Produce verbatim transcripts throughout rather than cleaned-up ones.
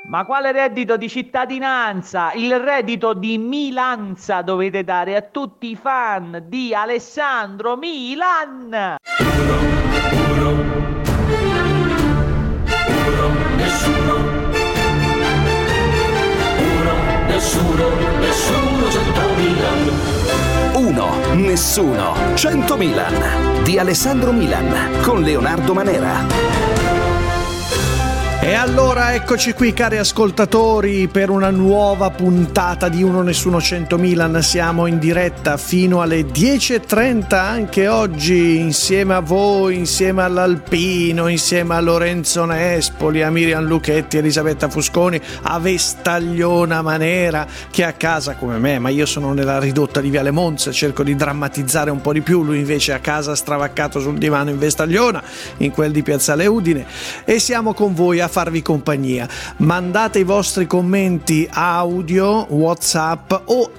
Ma quale reddito di cittadinanza? Il reddito di Milanza dovete dare a tutti i fan di Alessandro Milan! Uno, uno, uno, nessuno. Uno, nessuno, nessuno, cento Milan. Uno, nessuno, cento Milan di Alessandro Milan con Leonardo Manera. E allora eccoci qui, cari ascoltatori, per una nuova puntata di Uno Nessuno cento Milan. Siamo in diretta fino alle dieci e trenta anche oggi, insieme a voi, insieme all'Alpino, insieme a Lorenzo Nespoli, a Miriam Lucchetti, Elisabetta Fusconi, a Vestagliona Manera, che è a casa come me, ma io sono nella ridotta di Viale Monza, cerco di drammatizzare un po' di più, lui invece è a casa stravaccato sul divano in Vestagliona, in quel di Piazzale Udine, e siamo con voi a farvi compagnia. Mandate i vostri commenti audio, WhatsApp o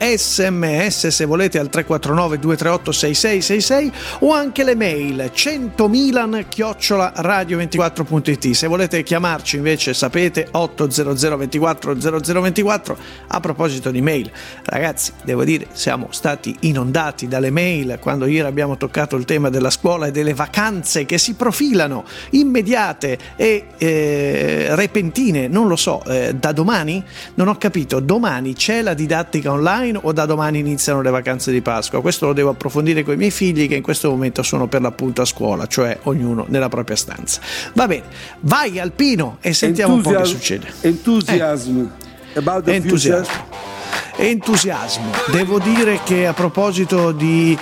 sms se volete al tre quattro nove due tre otto sei sei sei sei o anche le mail centomilan chiocciola radio ventiquattro punto it. Se volete chiamarci invece sapete otto zero zero ventiquattro zero zero ventiquattro. A proposito di mail, ragazzi, devo dire siamo stati inondati dalle mail quando ieri abbiamo toccato il tema della scuola e delle vacanze che si profilano immediate e eh, repentine, non lo so, eh, da domani? Non ho capito, domani c'è la didattica online o da domani iniziano le vacanze di Pasqua? Questo lo devo approfondire con i miei figli che in questo momento sono per l'appunto a scuola, cioè ognuno nella propria stanza. Va bene, vai Alpino e sentiamo Enthusiasm- un po' che succede. Enthusiasm eh. about the Entusiasmo. future. Entusiasmo. Devo dire che a proposito di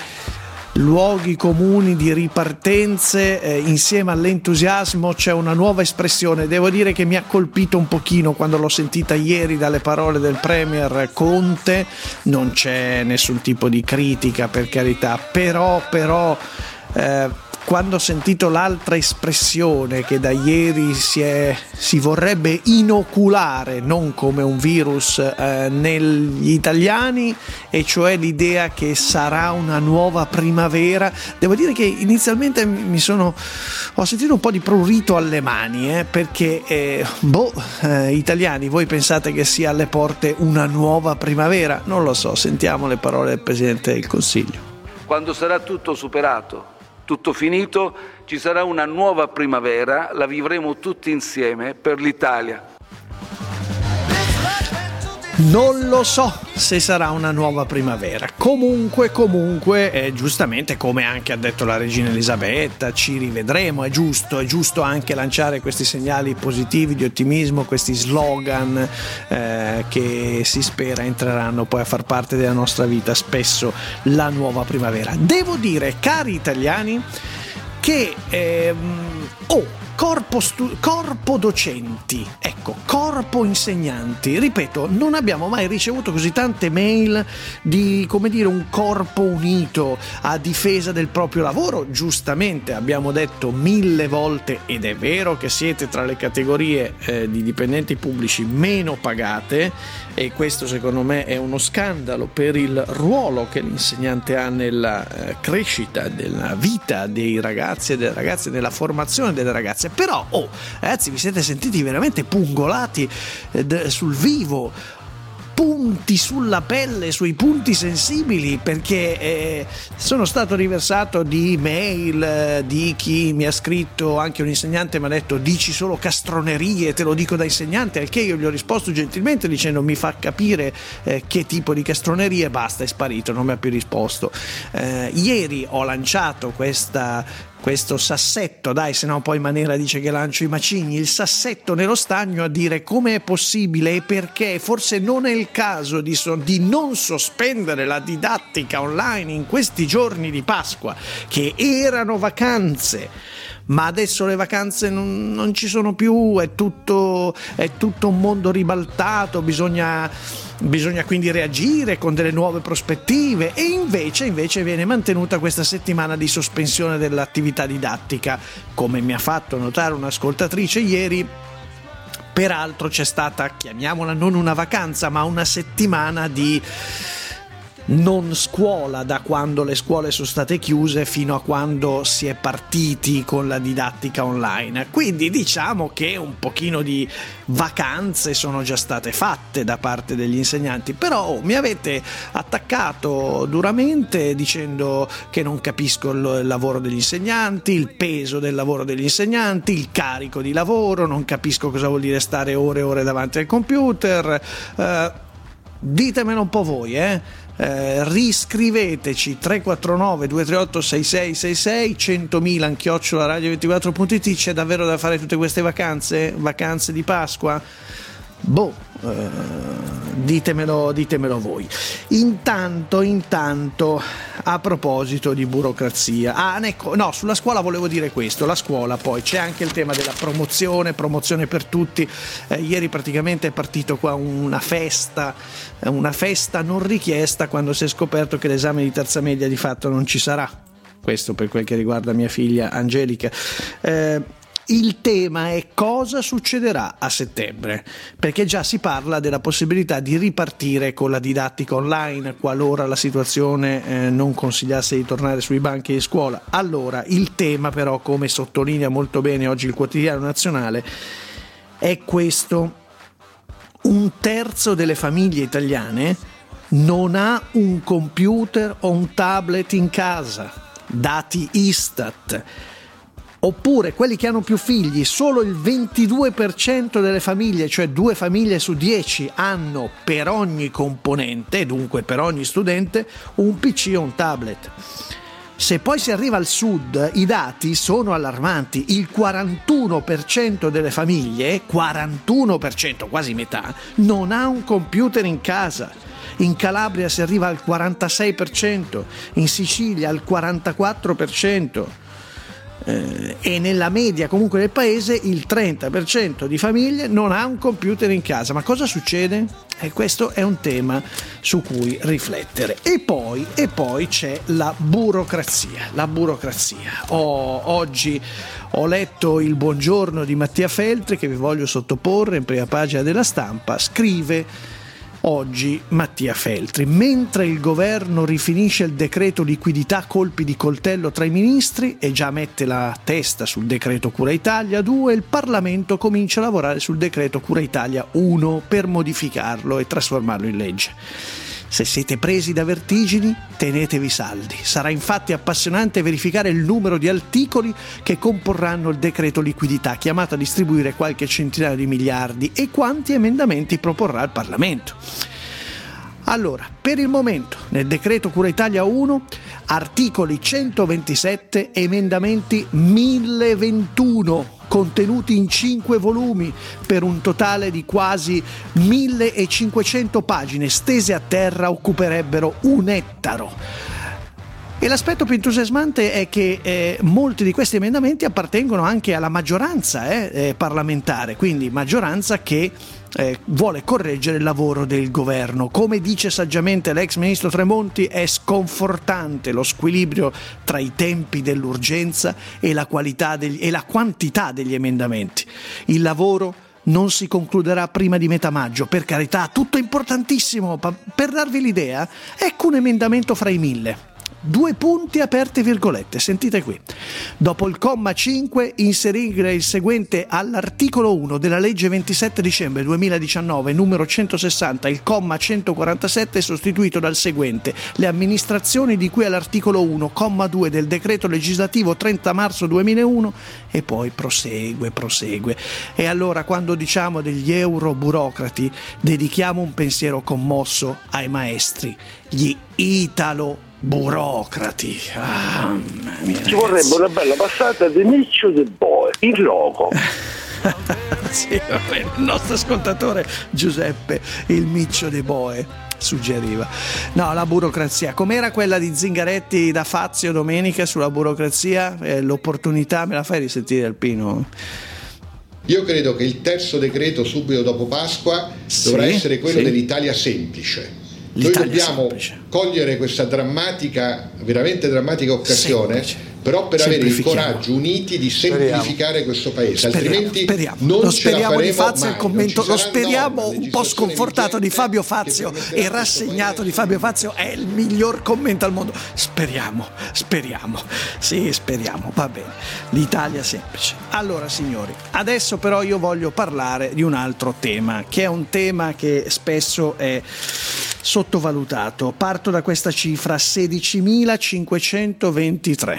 luoghi comuni, di ripartenze, eh, insieme all'entusiasmo c'è una nuova espressione. Devo dire che mi ha colpito un pochino quando l'ho sentita ieri dalle parole del Premier Conte. Non c'è nessun tipo di critica, per carità, però però eh, quando ho sentito l'altra espressione che da ieri si, è, si vorrebbe inoculare, non come un virus, eh, negli italiani, e cioè l'idea che sarà una nuova primavera, devo dire che inizialmente mi sono ho sentito un po' di prurito alle mani, eh, perché eh, boh, eh, italiani, voi pensate che sia alle porte una nuova primavera? Non lo so, sentiamo le parole del Presidente del Consiglio. Quando sarà tutto superato, tutto finito, ci sarà una nuova primavera, la vivremo tutti insieme per l'Italia. Non lo so se sarà una nuova primavera. Comunque, comunque, eh, giustamente, come anche ha detto la regina Elisabetta, ci rivedremo, è giusto, è giusto anche lanciare questi segnali positivi di ottimismo, questi slogan eh, che si spera entreranno poi a far parte della nostra vita, spesso la nuova primavera. Devo dire, cari italiani, che ehm, oh, corpo, stu- corpo docenti, ecco, corpo insegnanti, ripeto, non abbiamo mai ricevuto così tante mail di, come dire, un corpo unito a difesa del proprio lavoro. Giustamente abbiamo detto mille volte, ed è vero che siete tra le categorie eh, di dipendenti pubblici meno pagate, e questo secondo me è uno scandalo per il ruolo che l'insegnante ha nella eh, crescita della vita dei ragazzi e delle ragazze, nella formazione delle ragazze. Però, oh, ragazzi, vi siete sentiti veramente pungolati eh, d- sul vivo, punti sulla pelle, sui punti sensibili, perché eh, sono stato riversato di mail eh, di chi mi ha scritto, anche un insegnante mi ha detto dici solo castronerie, te lo dico da insegnante, al che io gli ho risposto gentilmente dicendo mi fa capire eh, che tipo di castronerie, basta, è sparito, non mi ha più risposto. Eh, ieri ho lanciato questa questo sassetto, dai, se no poi Manera dice che lancio i macigni, il sassetto nello stagno a dire come è possibile e perché forse non è il caso di, so, di non sospendere la didattica online in questi giorni di Pasqua, che erano vacanze, ma adesso le vacanze non, non ci sono più, è tutto, è tutto un mondo ribaltato, bisogna... Bisogna quindi reagire con delle nuove prospettive, e invece, invece viene mantenuta questa settimana di sospensione dell'attività didattica, come mi ha fatto notare un'ascoltatrice ieri. Peraltro c'è stata, chiamiamola non una vacanza, ma una settimana di non scuola da quando le scuole sono state chiuse fino a quando si è partiti con la didattica online. Quindi diciamo che un pochino di vacanze sono già state fatte da parte degli insegnanti, però oh, mi avete attaccato duramente dicendo che non capisco il lavoro degli insegnanti, il peso del lavoro degli insegnanti, il carico di lavoro, non capisco cosa vuol dire stare ore e ore davanti al computer. Uh, ditemelo un po' voi, eh? Eh, riscriveteci tre quattro nove due tre otto sei sei sei sei centomila chiocciola radio ventiquattro punto it. C'è davvero da fare tutte queste vacanze? Vacanze di Pasqua? Boh, eh, ditemelo, ditemelo voi. Intanto, intanto, a proposito di burocrazia, ah, ecco, no, sulla scuola volevo dire questo, la scuola poi c'è anche il tema della promozione, promozione per tutti. Eh, ieri praticamente è partito qua una festa, una festa non richiesta quando si è scoperto che l'esame di terza media di fatto non ci sarà. Questo per quel che riguarda mia figlia Angelica. Eh, Il tema è cosa succederà a settembre, perché già si parla della possibilità di ripartire con la didattica online qualora la situazione eh, non consigliasse di tornare sui banchi di scuola. Allora, il tema però, come sottolinea molto bene oggi il Quotidiano Nazionale, è questo: un terzo delle famiglie italiane non ha un computer o un tablet in casa, dati Istat. Oppure quelli che hanno più figli, solo il ventidue per cento delle famiglie, cioè due famiglie su dieci, hanno per ogni componente, dunque per ogni studente, un P C o un tablet. Se poi si arriva al sud, i dati sono allarmanti. Il quarantuno per cento delle famiglie, quarantuno per cento, quasi metà, non ha un computer in casa. In Calabria si arriva al quarantasei per cento, in Sicilia al quarantaquattro per cento. Eh, e nella media comunque del paese il trenta per cento di famiglie non ha un computer in casa. Ma cosa succede? E questo è un tema su cui riflettere. E poi, e poi c'è la burocrazia. La burocrazia. Oh, oggi ho letto il buongiorno di Mattia Feltri, che vi voglio sottoporre in prima pagina della Stampa. Scrive oggi Mattia Feltri: mentre il governo rifinisce il decreto liquidità colpi di coltello tra i ministri e già mette la testa sul decreto Cura Italia due, il Parlamento comincia a lavorare sul decreto Cura Italia uno per modificarlo e trasformarlo in legge. Se siete presi da vertigini, tenetevi saldi. Sarà infatti appassionante verificare il numero di articoli che comporranno il decreto liquidità, chiamato a distribuire qualche centinaio di miliardi, e quanti emendamenti proporrà il Parlamento. Allora, per il momento, nel decreto Cura Italia uno, articoli centoventisette, emendamenti mille ventuno, contenuti in cinque volumi, per un totale di quasi millecinquecento pagine, stese a terra occuperebbero un ettaro. E l'aspetto più entusiasmante è che eh, molti di questi emendamenti appartengono anche alla maggioranza eh, eh, parlamentare, quindi maggioranza che eh, vuole correggere il lavoro del governo. Come dice saggiamente l'ex ministro Tremonti, è sconfortante lo squilibrio tra i tempi dell'urgenza e la qualità degli, e la quantità degli emendamenti. Il lavoro non si concluderà prima di metà maggio, per carità, tutto importantissimo. Per darvi l'idea, ecco un emendamento fra i mille. Due punti aperte virgolette, sentite qui. Dopo il comma cinque inserire il seguente: all'articolo uno della legge ventisette dicembre duemiladiciannove numero centosessanta, il comma centoquarantasette è sostituito dal seguente: le amministrazioni di cui all'articolo uno comma due del decreto legislativo trenta marzo duemilauno, e poi prosegue, prosegue. E allora, quando diciamo degli euroburocrati, dedichiamo un pensiero commosso ai maestri, gli italo burocrati. Ah, ci vorrebbe una bella passata di Miccio De Boe, il logo. Sì, vabbè, il nostro ascoltatore Giuseppe, il Miccio De Boe, suggeriva. No, la burocrazia. Com'era quella di Zingaretti da Fazio domenica sulla burocrazia? Eh, l'opportunità, me la fai risentire, Alpino? Io credo che il terzo decreto subito dopo Pasqua sì, dovrà essere quello sì. dell'Italia semplice. Noi dobbiamo semplice. cogliere questa drammatica, veramente drammatica occasione semplice. però per avere il coraggio uniti di semplificare questo paese, speriamo, altrimenti speriamo. non lo ce la speriamo faremo di Fazio, mai. il commento, lo speriamo norme, un po' sconfortato di Fabio Fazio e rassegnato di Fabio Fazio, è il miglior commento al mondo. Speriamo, speriamo, sì, speriamo, va bene. L'Italia semplice. Allora signori, adesso però io voglio parlare di un altro tema, che è un tema che spesso è sottovalutato. Parto da questa cifra: sedicimilacinquecentoventitré.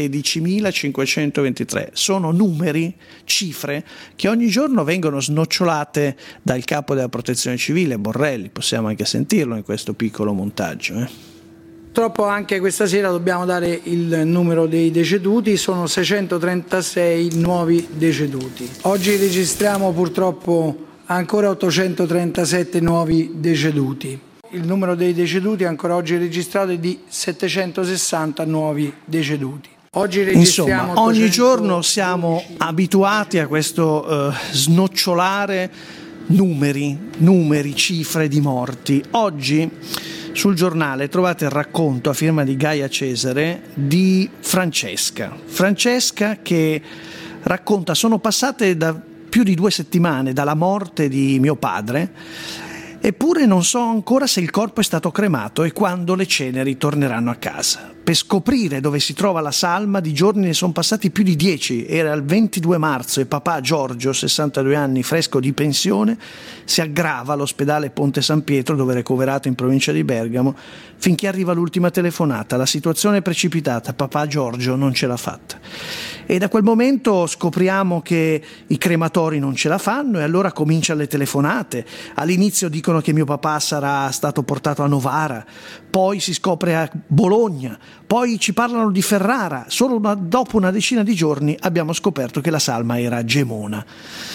sedicimilacinquecentoventitré sono numeri, cifre che ogni giorno vengono snocciolate dal capo della Protezione Civile, Borrelli. Possiamo anche sentirlo in questo piccolo montaggio, eh? Purtroppo anche questa sera dobbiamo dare il numero dei deceduti, sono seicentotrentasei nuovi deceduti. Oggi registriamo purtroppo ancora ottocentotrentasette nuovi deceduti. Il numero dei deceduti ancora oggi registrato è di settecentosessanta nuovi deceduti. Oggi registriamo Insomma, ogni giorno siamo abituati a questo uh, snocciolare numeri, numeri, cifre di morti. Oggi sul giornale trovate il racconto a firma di Gaia Cesare di Francesca. Francesca che racconta: sono passate da più di due settimane dalla morte di mio padre, eppure non so ancora se il corpo è stato cremato e quando le ceneri torneranno a casa. Per scoprire dove si trova la salma di giorni ne sono passati più di dieci. Era il ventidue marzo e papà Giorgio, sessantadue anni, fresco di pensione, si aggrava all'ospedale Ponte San Pietro, dove è ricoverato in provincia di Bergamo, finché arriva l'ultima telefonata. La situazione è precipitata, papà Giorgio non ce l'ha fatta. E da quel momento scopriamo che i crematori non ce la fanno e allora cominciano le telefonate. All'inizio dicono che mio papà sarà stato portato a Novara, poi si scopre a Bologna, poi ci parlano di Ferrara. Solo una, dopo una decina di giorni abbiamo scoperto che la salma era a Gemona.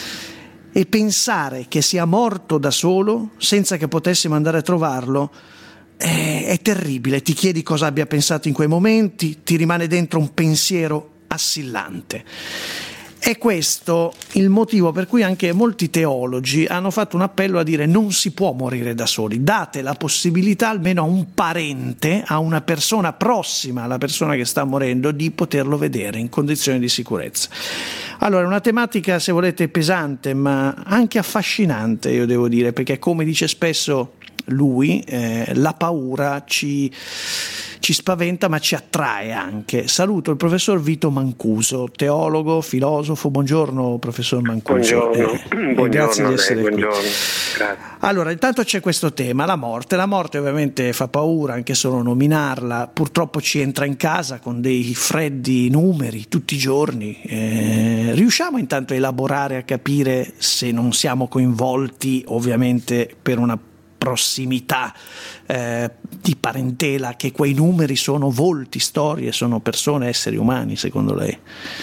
E pensare che sia morto da solo, senza che potessimo andare a trovarlo, è, è terribile. Ti chiedi cosa abbia pensato in quei momenti, ti rimane dentro un pensiero assillante. È questo il motivo per cui anche molti teologi hanno fatto un appello a dire: non si può morire da soli, date la possibilità almeno a un parente, a una persona prossima alla persona che sta morendo, di poterlo vedere in condizioni di sicurezza. Allora, è una tematica, se volete, pesante ma anche affascinante, io devo dire, perché come dice spesso lui, eh, la paura ci ci spaventa ma ci attrae anche. Saluto il professor Vito Mancuso, teologo, filosofo. Buongiorno professor Mancuso. Buongiorno, eh, buongiorno grazie di essere lei, qui. buongiorno. Grazie. Allora, intanto c'è questo tema, la morte. La morte ovviamente fa paura anche solo nominarla, purtroppo ci entra in casa con dei freddi numeri tutti i giorni. Eh, riusciamo intanto a elaborare, a capire, se non siamo coinvolti ovviamente per una prossimità eh, di parentela, che quei numeri sono volti, storie, sono persone, esseri umani, secondo lei?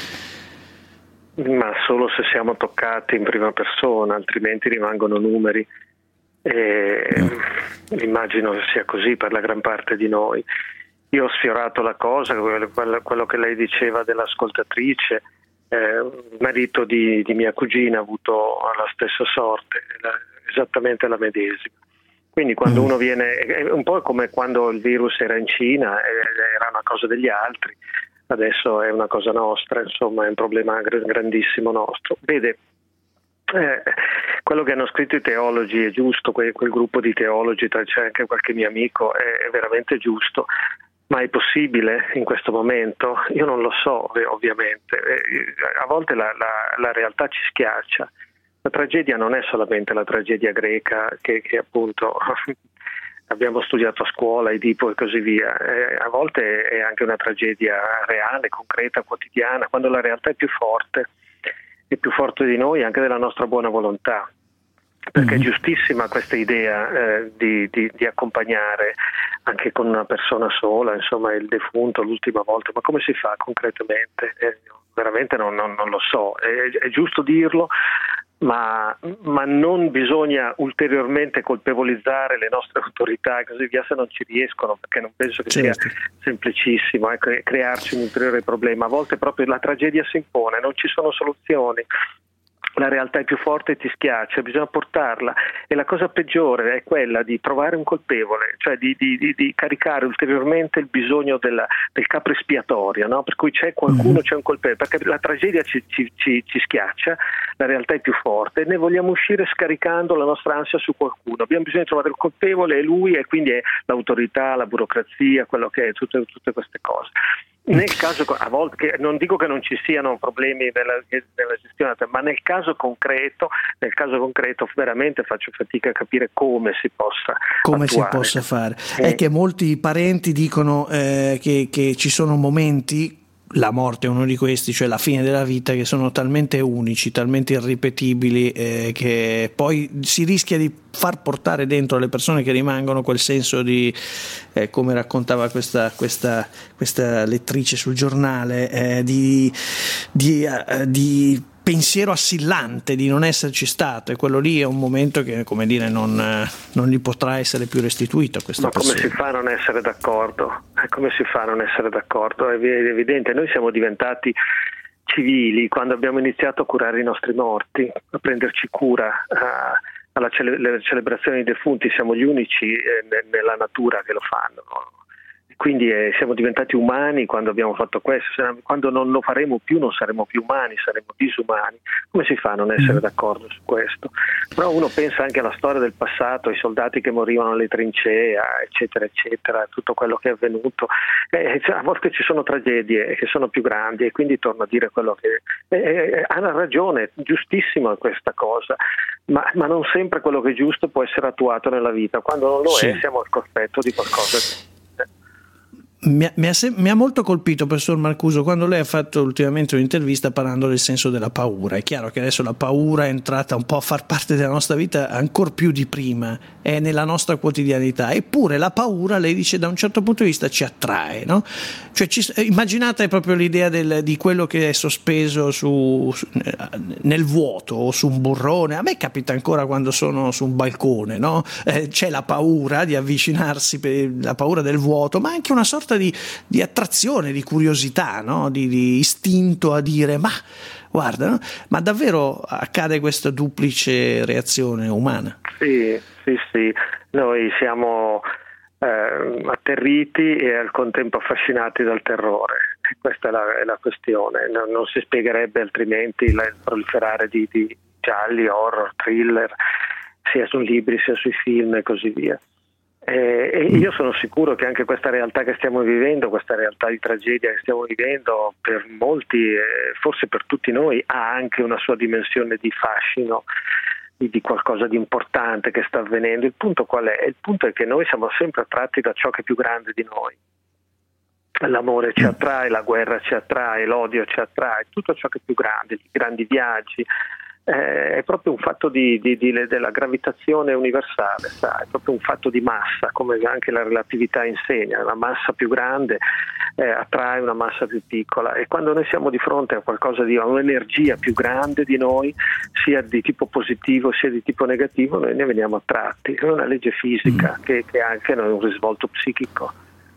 Ma solo se siamo toccati in prima persona, altrimenti rimangono numeri. E mm. immagino che sia così per la gran parte di noi. Io ho sfiorato la cosa, quello che lei diceva dell'ascoltatrice. Eh, il marito di, di mia cugina ha avuto la stessa sorte, esattamente la medesima. Quindi quando uno viene, è un po' come quando il virus era in Cina, era una cosa degli altri, adesso è una cosa nostra, insomma è un problema grandissimo nostro. Vede, eh, quello che hanno scritto i teologi è giusto, quel, quel gruppo di teologi, c'è anche qualche mio amico, è, è veramente giusto, ma è possibile in questo momento? Io non lo so, ovviamente. A volte la, la, la realtà ci schiaccia. La tragedia non è solamente la tragedia greca che, che appunto abbiamo studiato a scuola, Edipo e così via, eh, a volte è anche una tragedia reale, concreta, quotidiana, quando la realtà è più forte, è più forte di noi, anche della nostra buona volontà. Perché è giustissima questa idea eh, di, di, di accompagnare anche con una persona sola, insomma, il defunto l'ultima volta, ma come si fa concretamente? Eh, veramente non, non, non lo so, è, è giusto dirlo, ma, ma non bisogna ulteriormente colpevolizzare le nostre autorità e così via se non ci riescono, perché non penso che certo. sia semplicissimo ecco, crearci un ulteriore problema. A volte proprio la tragedia si impone, non ci sono soluzioni. la realtà è più forte e ti schiaccia, bisogna portarla, e la cosa peggiore è quella di trovare un colpevole, cioè di, di, di, di caricare ulteriormente il bisogno della, del capro espiatorio, no? Per cui c'è qualcuno, c'è un colpevole, perché la tragedia ci, ci, ci, ci schiaccia, la realtà è più forte e ne vogliamo uscire scaricando la nostra ansia su qualcuno. Abbiamo bisogno di trovare il colpevole, è lui, e quindi è l'autorità, la burocrazia, quello che è, tutte, tutte queste cose. Nel caso, a volte, che non dico che non ci siano problemi nella, nella gestione, ma nel caso concreto, nel caso concreto veramente faccio fatica a capire come si possa come attuare. si possa fare. Eh. È che molti parenti dicono eh, che, che ci sono momenti, la morte è uno di questi, cioè la fine della vita, che sono talmente unici, talmente irripetibili, eh, che poi si rischia di far portare dentro alle persone che rimangono quel senso di, eh, come raccontava questa, questa, questa lettrice sul giornale, eh, di, di, uh, di pensiero assillante di non esserci stato, e quello lì è un momento che, come dire, non, non gli potrà essere più restituito a questa Ma persona. come si fa a non essere d'accordo? Come si fa a non essere d'accordo? È evidente, noi siamo diventati civili quando abbiamo iniziato a curare i nostri morti, a prenderci cura, a, alla cele- le celebrazioni dei defunti, siamo gli unici eh, ne- nella natura che lo fanno, no? Quindi eh, siamo diventati umani quando abbiamo fatto questo. Quando non lo faremo più non saremo più umani, saremo disumani. Come si fa a non essere d'accordo su questo? Però uno pensa anche alla storia del passato, ai soldati che morivano alle trincee, eccetera eccetera, tutto quello che è avvenuto. Eh, cioè, a volte ci sono tragedie che sono più grandi, e quindi torno a dire quello che eh, eh, hanno ragione, giustissima questa cosa, ma, ma non sempre quello che è giusto può essere attuato nella vita. Quando non lo sì. è siamo al cospetto di qualcosa di... Mi ha, mi, ha se- mi ha molto colpito, professor Marcuso, quando lei ha fatto ultimamente un'intervista parlando del senso della paura. È chiaro che adesso la paura è entrata un po' a far parte della nostra vita ancor più di prima, è nella nostra quotidianità, eppure la paura, lei dice, da un certo punto di vista ci attrae, no? Cioè, ci, immaginate proprio l'idea del, di quello che è sospeso su, su, nel vuoto o su un burrone. A me capita ancora quando sono su un balcone, no? Eh, c'è la paura di avvicinarsi, per la paura del vuoto, ma anche una sorta Di, di attrazione, di curiosità, no? di, di istinto a dire ma guarda, no? Ma davvero accade questa duplice reazione umana? Sì, sì, sì, noi siamo eh, atterriti e al contempo affascinati dal terrore. Questa è la, è la questione, non, non si spiegherebbe altrimenti il proliferare di, di gialli, horror, thriller, sia sui libri sia sui film e così via. Eh, e io sono sicuro che anche questa realtà che stiamo vivendo, questa realtà di tragedia che stiamo vivendo, per molti, eh, forse per tutti noi, ha anche una sua dimensione di fascino, di, di qualcosa di importante che sta avvenendo. Il punto qual è? Il punto è che noi siamo sempre attratti da ciò che è più grande di noi. L'amore ci attrae, la guerra ci attrae, l'odio ci attrae, tutto ciò che è più grande, i grandi viaggi. Eh, è proprio un fatto di, di, di, della gravitazione universale, sa? È proprio un fatto di massa, come anche la relatività insegna. La massa più grande eh, attrae una massa più piccola, e quando noi siamo di fronte a qualcosa di un'energia più grande di noi, sia di tipo positivo sia di tipo negativo, noi ne veniamo attratti. È una legge fisica che, che ha anche un risvolto psichico.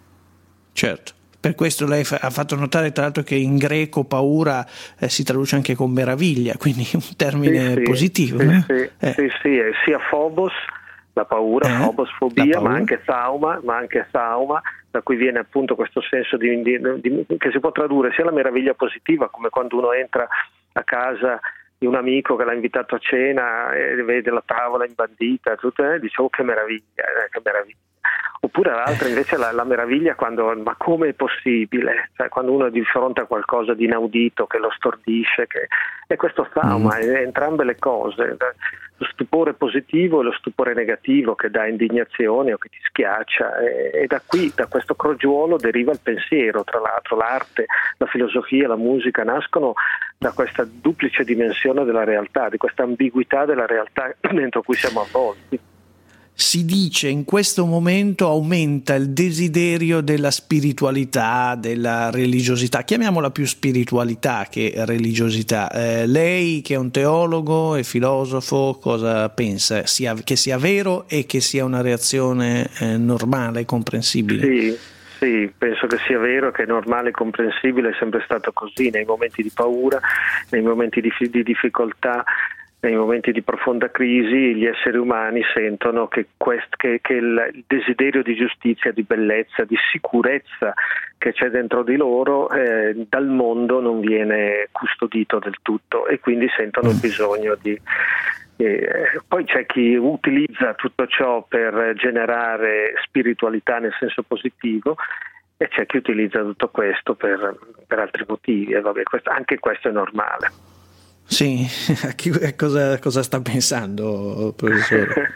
Certo. Per questo lei fa- ha fatto notare tra l'altro che in greco paura eh, si traduce anche con meraviglia, quindi un termine sì, sì, positivo. Sì, no? sì, eh. sì, sì, è sia phobos, la paura, eh? phobos, fobia, la paura. ma anche thauma, ma anche thauma, da cui viene appunto questo senso di, di, di, che si può tradurre sia la meraviglia positiva, come quando uno entra a casa di un amico che l'ha invitato a cena e vede la tavola imbandita, tutto, e dice oh che meraviglia, eh, che meraviglia. Oppure l'altra invece la, la meraviglia quando, ma come è possibile? Cioè, quando uno è di fronte a qualcosa di inaudito che lo stordisce, che è questo trauma, mm. è entrambe le cose, lo stupore positivo e lo stupore negativo che dà indignazione o che ti schiaccia, e, e da qui, da questo crogiuolo deriva il pensiero. Tra l'altro l'arte, la filosofia, la musica nascono da questa duplice dimensione della realtà, di questa ambiguità della realtà dentro cui siamo avvolti. Si dice in questo momento aumenta il desiderio della spiritualità, della religiosità, chiamiamola più spiritualità che religiosità. Eh, lei che è un teologo e filosofo, cosa pensa? Sia, che sia vero e che sia una reazione eh, normale, comprensibile? Sì, Sì, penso che sia vero, che è normale e comprensibile, è sempre stato così nei momenti di paura, nei momenti di, di difficoltà, nei momenti di profonda crisi gli esseri umani sentono che, quest, che, che il, il desiderio di giustizia, di bellezza, di sicurezza che c'è dentro di loro eh, dal mondo non viene custodito del tutto e quindi sentono il bisogno di... Eh, poi c'è chi utilizza tutto ciò per generare spiritualità nel senso positivo e c'è chi utilizza tutto questo per, per altri motivi e vabbè, questo, anche questo è normale. Sì, cosa, cosa sta pensando, professore?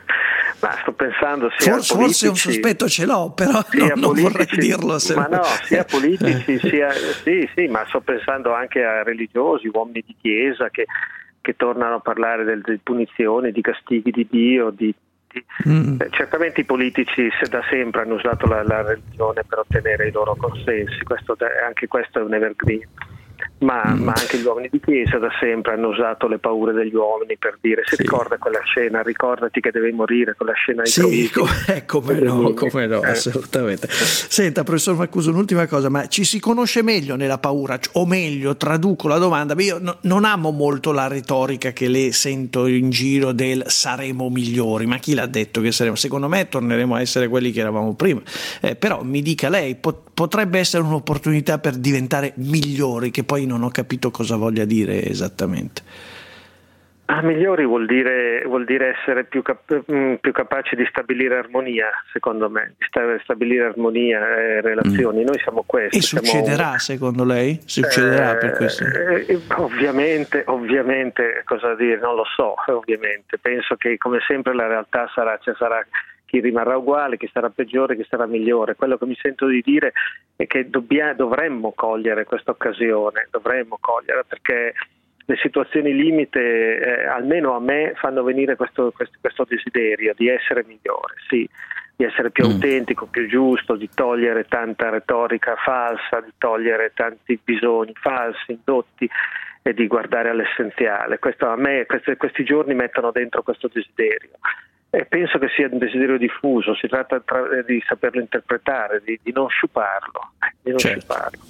Ma sto pensando sia forse, a politici, forse un sospetto ce l'ho, però non, non vorrei dirlo. Se ma non... no, sia politici, sia sì, sì, ma sto pensando anche a religiosi, uomini di chiesa che, che tornano a parlare del, di punizioni, di castighi di Dio, di, di... Mm. Eh, certamente i politici se da sempre hanno usato la, la religione per ottenere i loro consensi, questo, anche questo è un evergreen. Ma, mm. ma anche gli uomini di chiesa da sempre hanno usato le paure degli uomini per dire si sì. ricorda quella scena, ricordati che devi morire, quella scena di sì, co- eh, come no, come no, eh. assolutamente. Senta, professor Mancuso, un'ultima cosa, ma ci si conosce meglio nella paura, o meglio, traduco la domanda, io no, non amo molto la retorica che le sento in giro del saremo migliori, ma chi l'ha detto che saremo? Secondo me torneremo a essere quelli che eravamo prima, eh, però mi dica lei, pot- potrebbe essere un'opportunità per diventare migliori, che poi non ho capito cosa voglia dire esattamente. Ah, migliori vuol dire, vuol dire essere più, cap- più capaci di stabilire armonia, secondo me, di stabilire armonia e relazioni. Mm. Noi siamo questi. E siamo... succederà secondo lei? Succederà eh, per questo? Eh, ovviamente, ovviamente, cosa dire? Non lo so, ovviamente. Penso che come sempre la realtà sarà, cioè sarà chi rimarrà uguale, chi sarà peggiore, chi sarà migliore. Quello che mi sento di dire è che dobbia, dovremmo cogliere questa occasione, dovremmo cogliere, perché le situazioni limite, eh, almeno a me, fanno venire questo, questo, questo desiderio di essere migliore, sì, di essere più mm. autentico, più giusto, di togliere tanta retorica falsa, di togliere tanti bisogni falsi, indotti, e di guardare all'essenziale. Questo a me, questi, questi giorni mettono dentro questo desiderio. E penso che sia un desiderio diffuso, si tratta tra, di saperlo interpretare, di, di non sciuparlo, di non certo. sciuparlo.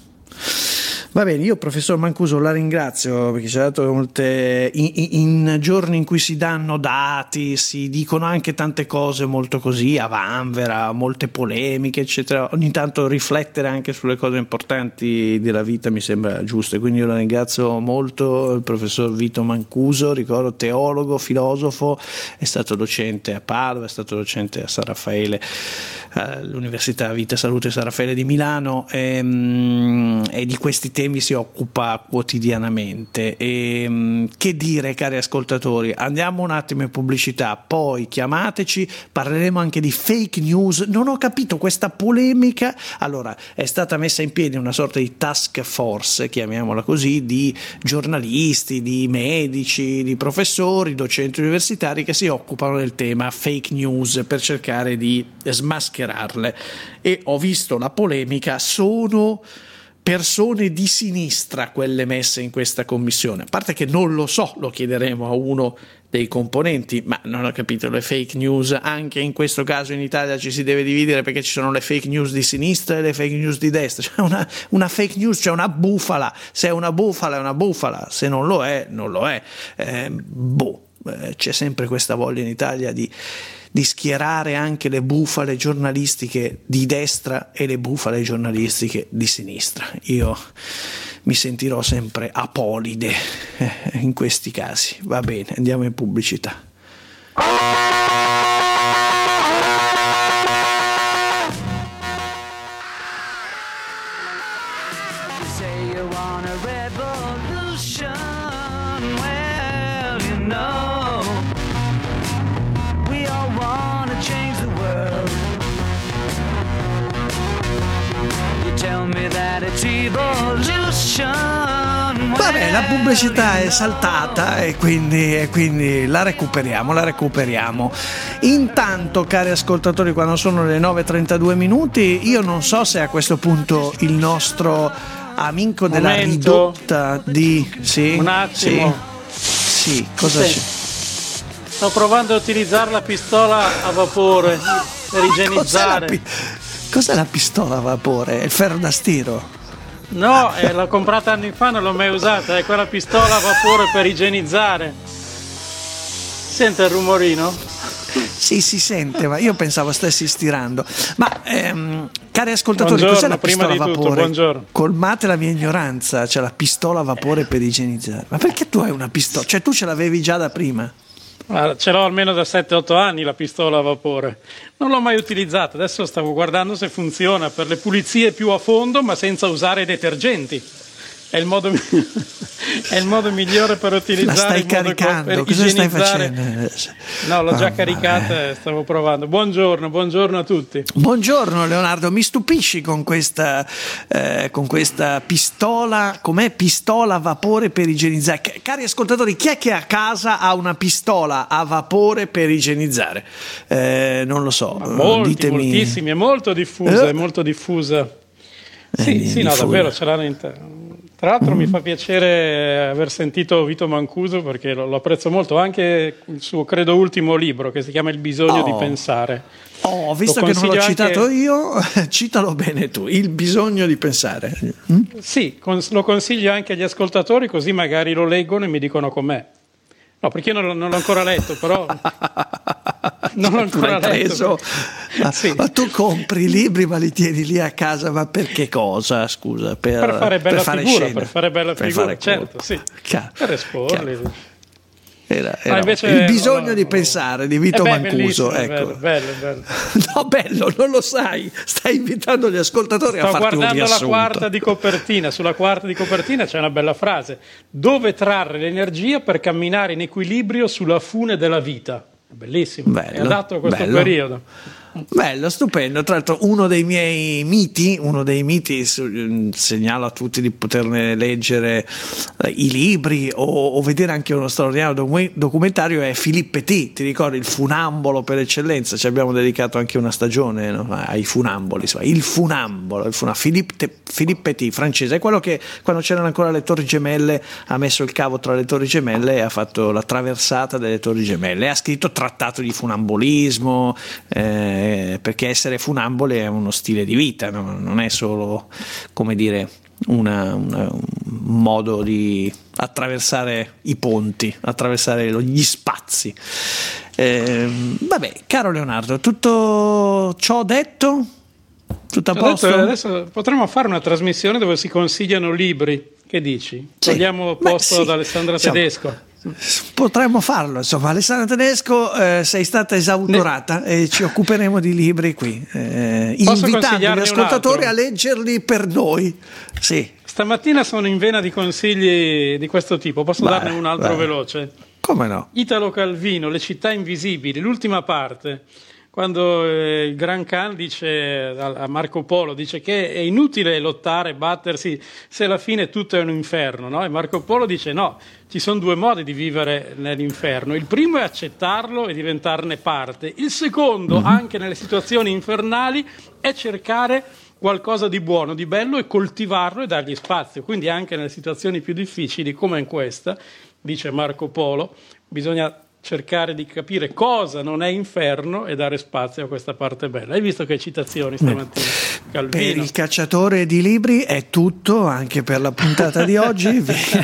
Va bene, io professor Mancuso la ringrazio perché ci ha dato molte in, in giorni in cui si danno dati, si dicono anche tante cose molto così a vanvera, molte polemiche eccetera, ogni tanto riflettere anche sulle cose importanti della vita mi sembra giusto, e quindi io la ringrazio molto il professor Vito Mancuso, ricordo teologo, filosofo, è stato docente a Padova, è stato docente a San Raffaele, all'Università Vita e Salute San Raffaele di Milano, e, e di questi temi si occupa quotidianamente. E che dire, cari ascoltatori, andiamo un attimo in pubblicità, poi chiamateci, parleremo anche di fake news. Non ho capito questa polemica. Allora, è stata messa in piedi una sorta di task force, chiamiamola così, di giornalisti, di medici, di professori, docenti universitari che si occupano del tema fake news per cercare di smascherarle, e ho visto la polemica. Sono persone di sinistra quelle messe in questa commissione, a parte che non lo so, lo chiederemo a uno dei componenti, ma non ho capito, le fake news anche in questo caso in Italia ci si deve dividere, perché ci sono le fake news di sinistra e le fake news di destra. C'è una, una fake news, c'è una bufala, se è una bufala è una bufala, se non lo è non lo è, eh, boh, eh, c'è sempre questa voglia in Italia di di schierare anche le bufale giornalistiche di destra e le bufale giornalistiche di sinistra. Io mi sentirò sempre apolide in questi casi. Va bene, andiamo in pubblicità. Vabbè, la pubblicità è saltata e quindi, e quindi la recuperiamo, la recuperiamo. Intanto, cari ascoltatori, quando sono le nove e trentadue minuti, io non so se a questo punto il nostro amico della Momento. ridotta di... Sì, un attimo. Sì, sì. Cosa sì. c'è? Sto provando a utilizzare la pistola a vapore per igienizzare. Pi- Cos'è la pistola a vapore? È il ferro da stiro? No, eh, l'ho comprata anni fa, non l'ho mai usata, è quella pistola a vapore per igienizzare. Sente il rumorino? Sì, si sente, ma io pensavo stessi stirando. Ma ehm, cari ascoltatori, buongiorno, cos'è la pistola a vapore? Tutto, buongiorno. Colmate la mia ignoranza, c'è la pistola a vapore per igienizzare. Ma perché tu hai una pistola? Cioè tu ce l'avevi già da prima? Ah, ce l'ho almeno da sette otto anni la pistola a vapore. Non l'ho mai utilizzata, adesso stavo guardando se funziona per le pulizie più a fondo ma senza usare i detergenti. È il modo, è il modo migliore per utilizzare. La stai il modo caricando? Per cosa stai facendo? No, l'ho oh, già caricata e stavo provando. Buongiorno, buongiorno a tutti. Buongiorno Leonardo, mi stupisci con questa, eh, con questa pistola, com'è? Pistola a vapore per igienizzare. Cari ascoltatori, chi è che a casa ha una pistola a vapore per igienizzare? Eh, non lo so. Ma molti, ditemi. moltissimi, è molto diffusa, eh? è molto diffusa. Sì, eh, sì, no, davvero, ce l'hanno in te. Tra l'altro mm. mi fa piacere aver sentito Vito Mancuso perché lo, lo apprezzo molto, anche il suo credo ultimo libro che si chiama Il bisogno oh. di pensare. Oh, visto che non l'ho citato anche... io, citalo bene tu, Il bisogno di pensare. Mm? Sì, cons- lo consiglio anche agli ascoltatori così magari lo leggono e mi dicono com'è. No, perché io non, non l'ho ancora letto, però... Non l'ho ancora letto. Preso? Ma, sì. ma tu compri i libri ma li tieni lì a casa, ma per che cosa? Scusa, per, per fare bella per fare figura, scena. per fare bella per figura, fare certo, sì. Chiaro. Per esporli. Era, era invece, il bisogno no, di pensare di Vito beh, Mancuso, ecco. bello, bello, bello. No, bello, non lo sai, stai invitando gli ascoltatori Sto a farti un riassunto. Sto guardando la quarta di copertina, sulla quarta di copertina c'è una bella frase: dove trarre l'energia per camminare in equilibrio sulla fune della vita. Bellissimo, bello, è adatto a questo bello. periodo. Bello, stupendo. Tra l'altro uno dei miei miti, uno dei miti, segnalo a tutti di poterne leggere i libri o, o vedere anche uno straordinario documentario, è Philippe Petit. Ti ricordi il funambolo per eccellenza? Ci abbiamo dedicato anche una stagione, no? ai funamboli, insomma. il funambolo, il funambolo. Philippe, Philippe Petit, francese, è quello che quando c'erano ancora le Torri Gemelle ha messo il cavo tra le Torri Gemelle e ha fatto la traversata delle Torri Gemelle, ha scritto trattato di funambolismo, eh, perché essere funamboli è uno stile di vita, no? Non è solo, come dire, una, una, un modo di attraversare i ponti, attraversare gli spazi. Eh, vabbè, caro Leonardo, tutto ciò detto? Tutto a posto? Detto, adesso potremmo fare una trasmissione dove si consigliano libri. Che dici? Sì. Togliamo posto Beh, ad Alessandra sì. Tedesco. Potremmo farlo, insomma. Alessandra Tedesco, eh, sei stata esautorata ne... e ci occuperemo di libri qui, eh, invitando gli ascoltatori a leggerli per noi. Sì. Stamattina sono in vena di consigli di questo tipo, posso vai, darne un altro vai. veloce? Come no? Italo Calvino, Le città invisibili, l'ultima parte. Quando eh, il Gran Khan dice a Marco Polo, dice che è inutile lottare, battersi se alla fine tutto è un inferno, no? E Marco Polo dice no, ci sono due modi di vivere nell'inferno. Il primo è accettarlo e diventarne parte. Il secondo, mm-hmm. anche nelle situazioni infernali, è cercare qualcosa di buono, di bello e coltivarlo e dargli spazio. Quindi anche nelle situazioni più difficili, come in questa, dice Marco Polo, bisogna cercare di capire cosa non è inferno e dare spazio a questa parte bella. Hai visto che citazioni stamattina? Calvino. Per il cacciatore di libri è tutto anche per la puntata di oggi.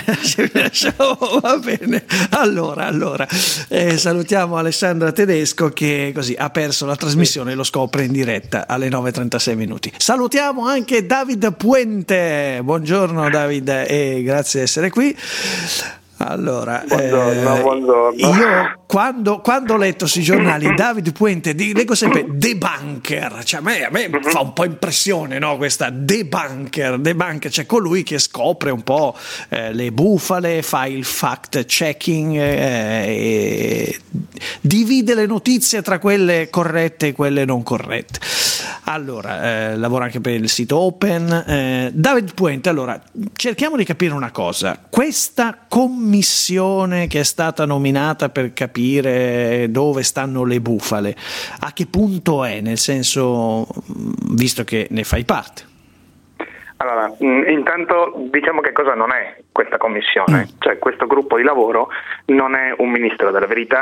oh, va bene. Allora, allora eh, salutiamo Alessandra Tedesco che così ha perso la trasmissione e lo scopre in diretta alle nove e trentasei minuti. Salutiamo anche David Puente. Buongiorno David e grazie di essere qui. Allora, buongiorno, eh, buongiorno. Io quando, quando ho letto sui giornali David Puente, leggo sempre debunker, cioè a me, a me fa un po' impressione, no? Questa debunker, debunker, cioè colui che scopre un po' eh, le bufale, fa il fact checking, eh, e divide le notizie tra quelle corrette e quelle non corrette. Allora, eh, lavora anche per il sito Open. Eh, David Puente, allora, cerchiamo di capire una cosa. Questa commissione che è stata nominata per capire dove stanno le bufale, a che punto è? Nel senso, visto che ne fai parte. Allora, intanto diciamo che cosa non è questa commissione, mm. cioè questo gruppo di lavoro non è un ministero della verità,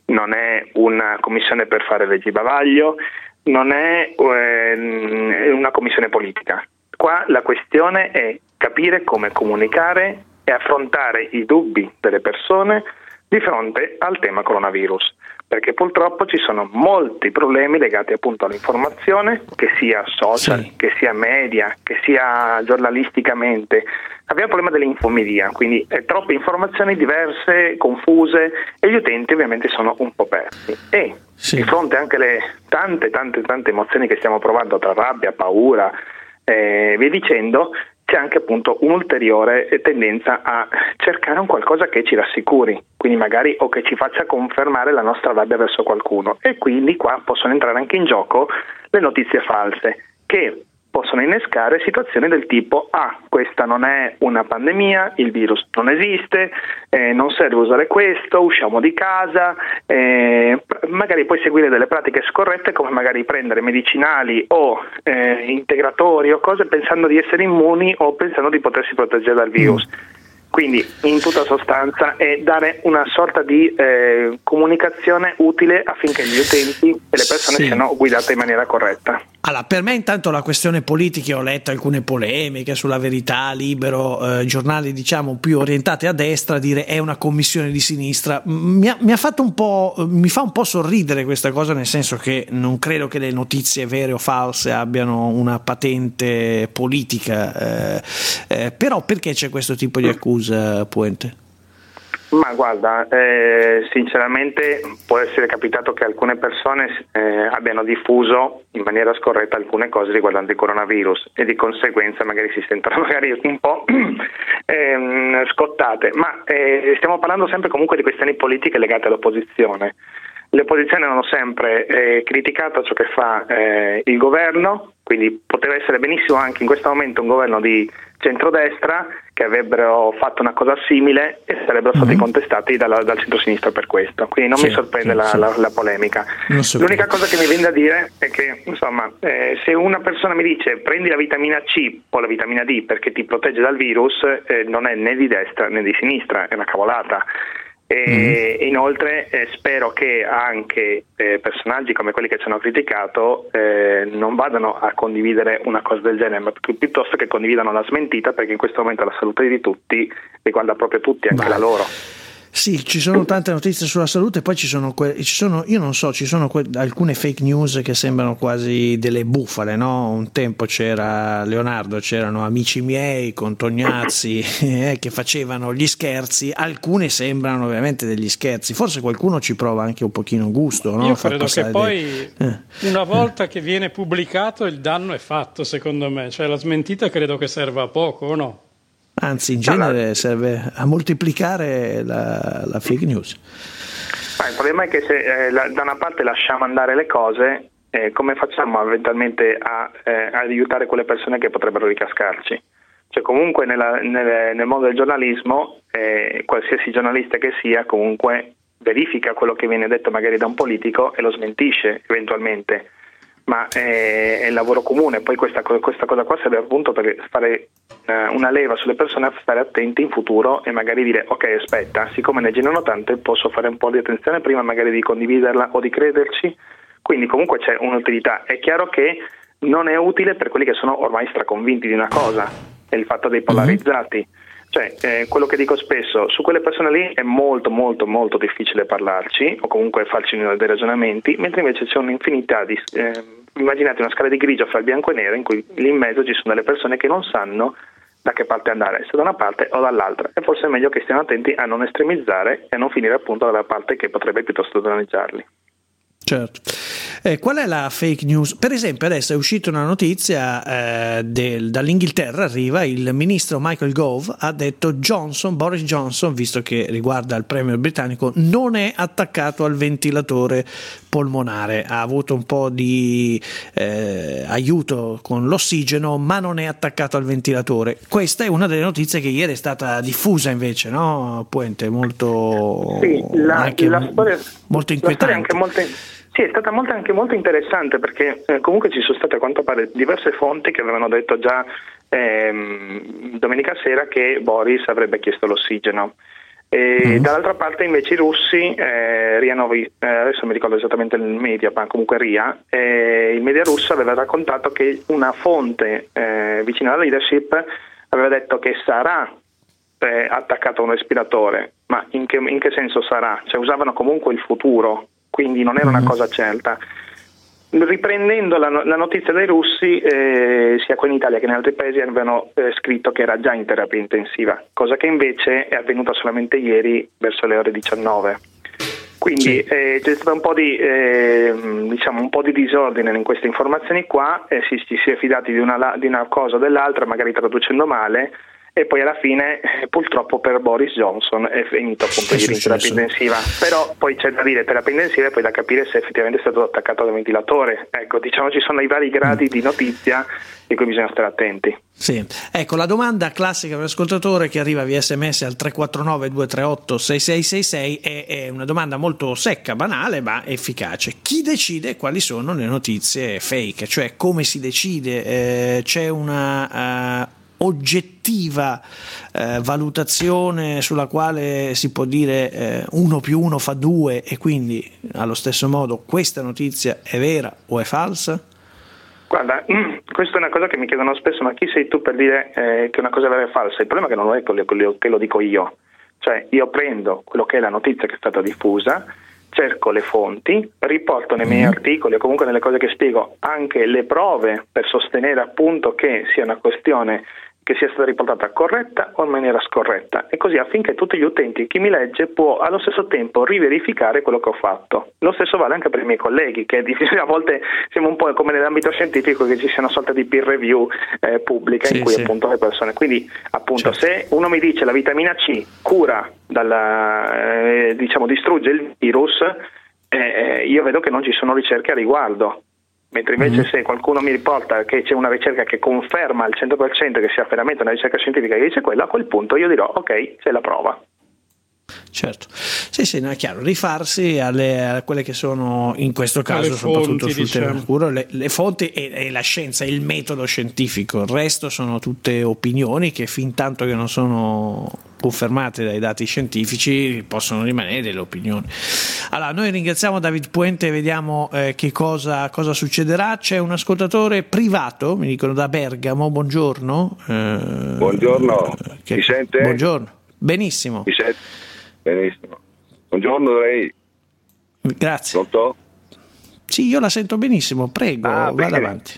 non è una commissione per fare leggi bavaglio, non è eh, una commissione politica. Qua la questione è capire come comunicare e affrontare i dubbi delle persone di fronte al tema coronavirus, perché purtroppo ci sono molti problemi legati appunto all'informazione, che sia social, sì. che sia media, che sia giornalisticamente. Abbiamo il problema dell'infomedia, quindi è troppe informazioni diverse, confuse, e gli utenti ovviamente sono un po' persi. E sì. di fronte anche alle tante tante tante emozioni che stiamo provando tra rabbia, paura e via dicendo, c'è anche appunto un'ulteriore tendenza a cercare un qualcosa che ci rassicuri, quindi magari o che ci faccia confermare la nostra rabbia verso qualcuno, e quindi qua possono entrare anche in gioco le notizie false, che possono innescare situazioni del tipo: ah, questa non è una pandemia, il virus non esiste, eh, non serve usare questo, usciamo di casa, eh, magari puoi seguire delle pratiche scorrette, come magari prendere medicinali o eh, integratori o cose pensando di essere immuni o pensando di potersi proteggere dal virus. Mm. Quindi, in tutta sostanza, è dare una sorta di eh, comunicazione utile affinché gli utenti e le persone sì. siano guidate in maniera corretta. Allora, per me intanto la questione politica, ho letto alcune polemiche sulla Verità, Libero, eh, giornali diciamo più orientati a destra, dire è una commissione di sinistra. Mi ha, mi ha fatto un po', mi fa un po' sorridere questa cosa, nel senso che non credo che le notizie vere o false abbiano una patente politica, eh, eh, però perché c'è questo tipo di accusa, Puente? Ma guarda, eh, sinceramente può essere capitato che alcune persone eh, abbiano diffuso in maniera scorretta alcune cose riguardanti il coronavirus e di conseguenza magari si sentono magari un po' eh, scottate, ma eh, stiamo parlando sempre comunque di questioni politiche legate all'opposizione. Le opposizioni hanno sempre eh, criticato ciò che fa eh, il governo, quindi poteva essere benissimo anche in questo momento un governo di centrodestra che avrebbero fatto una cosa simile e sarebbero stati mm-hmm. contestati dalla, dal centro-sinistra per questo. Quindi non sì, mi sorprende sì, la, sì. La, la polemica. L'unica cosa che mi viene da dire è che insomma eh, se una persona mi dice prendi la vitamina C o la vitamina D perché ti protegge dal virus, eh, non è né di destra né di sinistra, è una cavolata. E mm. inoltre eh, spero che anche eh, personaggi come quelli che ci hanno criticato eh, non vadano a condividere una cosa del genere, ma piuttosto che condividano la smentita, perché in questo momento la salute di tutti riguarda proprio tutti, anche Vai. la loro. Sì, ci sono tante notizie sulla salute, poi ci sono, que- ci sono io non so, ci sono que- alcune fake news che sembrano quasi delle bufale, no? Un tempo c'era Leonardo, c'erano Amici miei con Tognazzi eh, che facevano gli scherzi, alcune sembrano ovviamente degli scherzi, forse qualcuno ci prova anche un pochino gusto, no? Io credo che poi dei... eh. una volta che viene pubblicato il danno è fatto, secondo me, cioè la smentita credo che serva a poco, o no? Anzi, in genere serve a moltiplicare la, la fake news. Ah, il problema è che se eh, la, da una parte lasciamo andare le cose, eh, come facciamo eventualmente a, eh, ad aiutare quelle persone che potrebbero ricascarci? Cioè comunque nella, nel, nel mondo del giornalismo, eh, qualsiasi giornalista che sia, comunque verifica quello che viene detto magari da un politico e lo smentisce eventualmente. Ma è, è il lavoro comune. Poi questa, questa cosa qua serve appunto per fare uh, una leva sulle persone a stare attenti in futuro e magari dire ok, aspetta, siccome ne generano tante posso fare un po' di attenzione prima magari di condividerla o di crederci, quindi comunque c'è un'utilità. È chiaro che non è utile per quelli che sono ormai straconvinti di una cosa, è il fatto dei polarizzati. Mm-hmm. Cioè, eh, quello che dico spesso, su quelle persone lì è molto molto molto difficile parlarci o comunque farci dei ragionamenti, mentre invece c'è un'infinità di... Eh, immaginate una scala di grigio fra il bianco e nero in cui lì in mezzo ci sono delle persone che non sanno da che parte andare, se da una parte o dall'altra, e forse è meglio che stiano attenti a non estremizzare e a non finire appunto dalla parte che potrebbe piuttosto danneggiarli. Certo. Eh, qual è la fake news? Per esempio adesso è uscita una notizia eh, del, dall'Inghilterra, arriva il ministro Michael Gove, ha detto Johnson, Boris Johnson, visto che riguarda il premier britannico, non è attaccato al ventilatore polmonare, ha avuto un po' di eh, aiuto con l'ossigeno ma non è attaccato al ventilatore. Questa è una delle notizie che ieri è stata diffusa invece, no Puente? Molto, sì, la, anche la storia, molto inquietante. La storia anche molto... Sì, è stata molto, anche molto interessante perché eh, comunque ci sono state a quanto pare diverse fonti che avevano detto già ehm, domenica sera che Boris avrebbe chiesto l'ossigeno. E mm. dall'altra parte invece i russi, eh, R I A Novi, eh, adesso non mi ricordo esattamente il media, ma comunque R I A, eh, il media russo aveva raccontato che una fonte eh, vicina alla leadership aveva detto che sarà eh, attaccato a un respiratore, ma in che, in che senso sarà? Cioè usavano comunque il futuro, quindi non era una mm. cosa certa. Riprendendo la, la notizia dei russi, eh, sia qui in Italia che in altri paesi avevano eh, scritto che era già in terapia intensiva, cosa che invece è avvenuta solamente ieri verso le ore diciannove. Quindi sì. eh, c'è stato un po' di eh, diciamo un po' di disordine in queste informazioni qua, eh, si, si è fidati di una, di una cosa o dell'altra, magari traducendo male, e poi alla fine eh, purtroppo per Boris Johnson è finito appunto ieri in terapia intensiva. Però poi c'è da dire terapia intensiva e poi da capire se effettivamente è stato attaccato al ventilatore. Ecco, diciamo ci sono i vari gradi mm. di notizia di cui bisogna stare attenti. Sì, ecco la domanda classica per l'ascoltatore che arriva via sms al tre quattro nove due tre otto sei sei sei sei è, è una domanda molto secca, banale ma efficace. Chi decide quali sono le notizie fake? Cioè come si decide? Eh, c'è una uh, oggettiva eh, valutazione sulla quale si può dire eh, uno più uno fa due e quindi allo stesso modo questa notizia è vera o è falsa? Guarda, questa è una cosa che mi chiedono spesso, ma chi sei tu per dire eh, che una cosa è vera o falsa? Il problema è che non è quello che lo dico io, cioè io prendo quello che è la notizia che è stata diffusa, cerco le fonti, riporto nei miei mm. articoli o comunque nelle cose che spiego anche le prove per sostenere appunto che sia una questione che sia stata riportata corretta o in maniera scorretta, e così affinché tutti gli utenti, chi mi legge, può allo stesso tempo riverificare quello che ho fatto. Lo stesso vale anche per i miei colleghi, che a volte siamo un po' come nell'ambito scientifico, che ci sia una sorta di peer review eh, pubblica sì, in cui sì. appunto le persone, quindi appunto certo. se uno mi dice la vitamina C cura dalla, eh, diciamo distrugge il virus, eh, io vedo che non ci sono ricerche a riguardo. Mentre invece mm. se qualcuno mi riporta che c'è una ricerca che conferma al cento per cento che sia veramente una ricerca scientifica che dice quello, a quel punto io dirò ok, c'è la prova. Certo, sì sì, no, è chiaro, rifarsi alle, a quelle che sono in questo caso alle soprattutto fonti, sul diciamo. tema puro, le, le fonti e, e la scienza, il metodo scientifico, il resto sono tutte opinioni che fin tanto che non sono confermate dai dati scientifici possono rimanere delle opinioni. Allora noi ringraziamo David Puente e vediamo eh, che cosa, cosa succederà. C'è un ascoltatore privato, mi dicono da Bergamo, buongiorno. Eh, buongiorno, che, mi sente? Buongiorno, benissimo. Mi sente? Benissimo. Buongiorno lei. Grazie. Pronto? Sì, io la sento benissimo, prego, ah, vada avanti.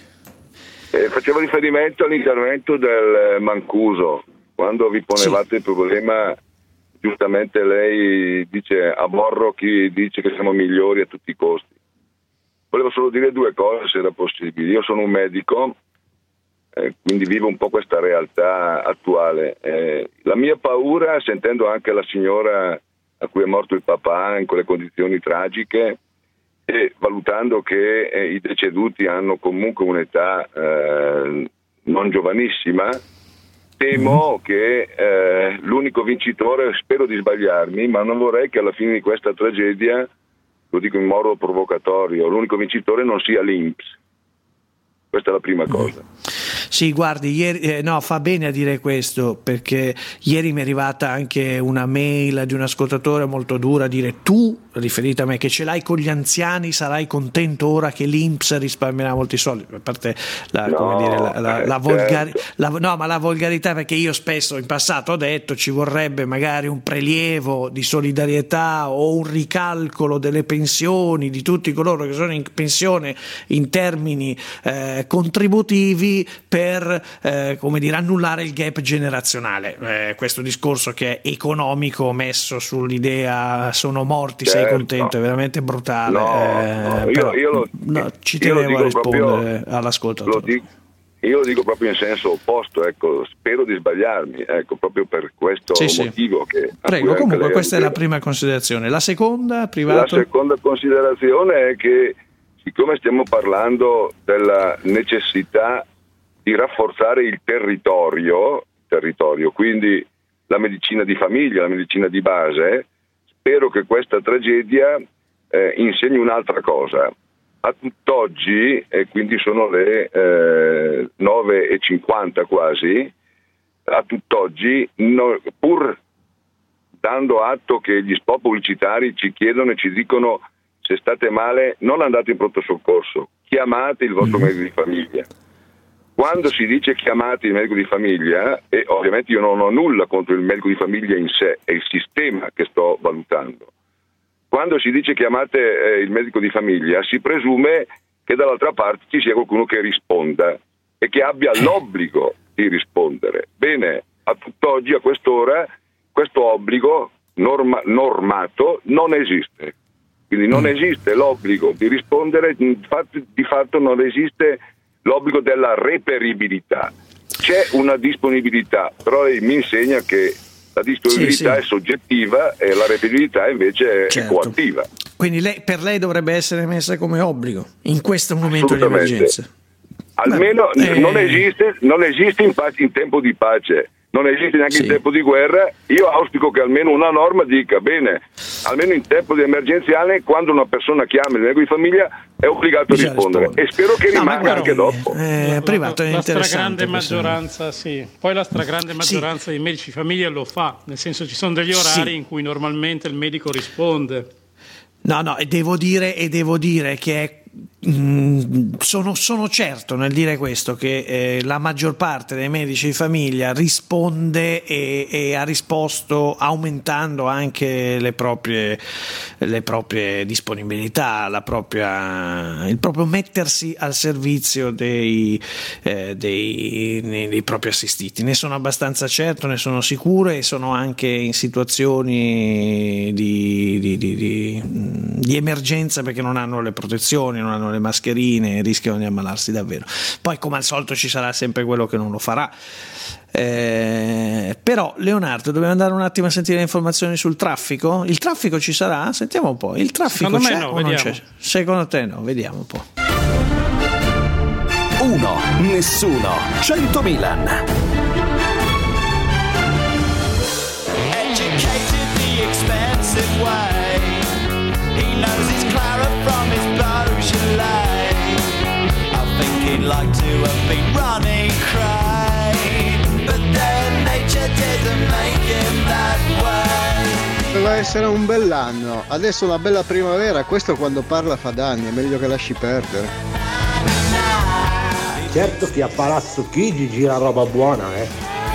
Eh, facevo riferimento all'intervento del Mancuso, quando vi ponevate sì. il problema, giustamente lei dice aborro chi dice che siamo migliori a tutti i costi. Volevo solo dire due cose se era possibile. Io sono un medico, Eh, quindi vivo un po' questa realtà attuale. Eh, la mia paura, sentendo anche la signora a cui è morto il papà in quelle condizioni tragiche e valutando che eh, i deceduti hanno comunque un'età eh, non giovanissima, temo mm. che eh, l'unico vincitore, spero di sbagliarmi, ma non vorrei che alla fine di questa tragedia, lo dico in modo provocatorio, l'unico vincitore non sia l'I N P S. Questa è la prima cosa. Sì, guardi, ieri, eh, no, fa bene a dire questo, perché ieri mi è arrivata anche una mail di un ascoltatore molto dura a dire tu, riferita a me, che ce l'hai con gli anziani, sarai contento ora che l'I N P S risparmierà molti soldi, a parte la, no, come dire, la, la, la, volgari, la, no, ma la volgarità, perché io spesso in passato ho detto ci vorrebbe magari un prelievo di solidarietà o un ricalcolo delle pensioni di tutti coloro che sono in pensione in termini eh, contributivi per eh, come dire, annullare il gap generazionale. Eh, questo discorso che è economico messo sull'idea sono morti, certo. sei contento, è veramente brutale. No, eh, no, però, io, io lo, no, ci tenevo a rispondere proprio, all'ascoltatore. Lo dico, io lo dico proprio in senso opposto, ecco, spero di sbagliarmi, ecco, proprio per questo sì, motivo. Sì. Che Prego, comunque questa è la prima considerazione. La seconda, privato? La seconda considerazione è che siccome stiamo parlando della necessità di rafforzare il territorio, territorio, quindi la medicina di famiglia, la medicina di base, spero che questa tragedia eh, insegni un'altra cosa. A tutt'oggi, e quindi sono le eh, nove e cinquanta quasi, a tutt'oggi, no, pur dando atto che gli spot pubblicitari ci chiedono e ci dicono: se state male non andate in pronto soccorso, chiamate il vostro medico di famiglia. Quando si dice chiamate il medico di famiglia, e ovviamente io non ho nulla contro il medico di famiglia in sé, è il sistema che sto valutando. Quando si dice chiamate eh, il medico di famiglia, si presume che dall'altra parte ci sia qualcuno che risponda e che abbia l'obbligo di rispondere. Bene, a tutt'oggi, a quest'ora, questo obbligo norma- normato non esiste. Quindi non esiste l'obbligo di rispondere, di fatto, di fatto non esiste l'obbligo della reperibilità. C'è una disponibilità, però lei mi insegna che la disponibilità sì, sì. è soggettiva e la reperibilità invece certo. è coattiva. Quindi lei, per lei dovrebbe essere messa come obbligo in questo momento di emergenza. Almeno eh... non esiste, non esiste in, in tempo di pace. Non esiste neanche sì. in tempo di guerra. Io auspico che almeno una norma dica: bene, almeno in tempo di emergenziale, quando una persona chiama il medico di famiglia è obbligato a rispondere. rispondere. E spero che no, rimanga anche dopo. Eh, privato è la, la interessante. stragrande maggioranza, sì. Poi la stragrande maggioranza sì. dei medici di famiglia lo fa, nel senso ci sono degli orari sì. in cui normalmente il medico risponde. No, no, e devo dire, e devo dire che è Sono, sono certo nel dire questo che eh, la maggior parte dei medici di famiglia risponde e, e ha risposto aumentando anche le proprie, le proprie disponibilità, la propria, il proprio mettersi al servizio dei, eh, dei, dei, dei propri assistiti. Ne sono abbastanza certo, ne sono sicuro, e sono anche in situazioni di, di, di, di, di emergenza, perché non hanno le protezioni, non hanno le mascherine, rischiano di ammalarsi davvero. Poi, come al solito, ci sarà sempre quello che non lo farà. Eh, però, Leonardo, dobbiamo andare un attimo a sentire le informazioni sul traffico. Il traffico ci sarà? Sentiamo un po'. Il traffico Secondo c'è me no, o non vediamo. c'è? Secondo te no? Vediamo un po'. Uno, nessuno, cento Milan. Educated the expensive way. He knows his Clara from his Beaujolais. I think he'd like to have been running cray, but then nature didn't make him that way. Doveva essere un bell'anno, adesso una bella primavera. Questo quando parla fa danni, è meglio che lasci perdere. Certo che a Palazzo Chigi gira roba buona, eh.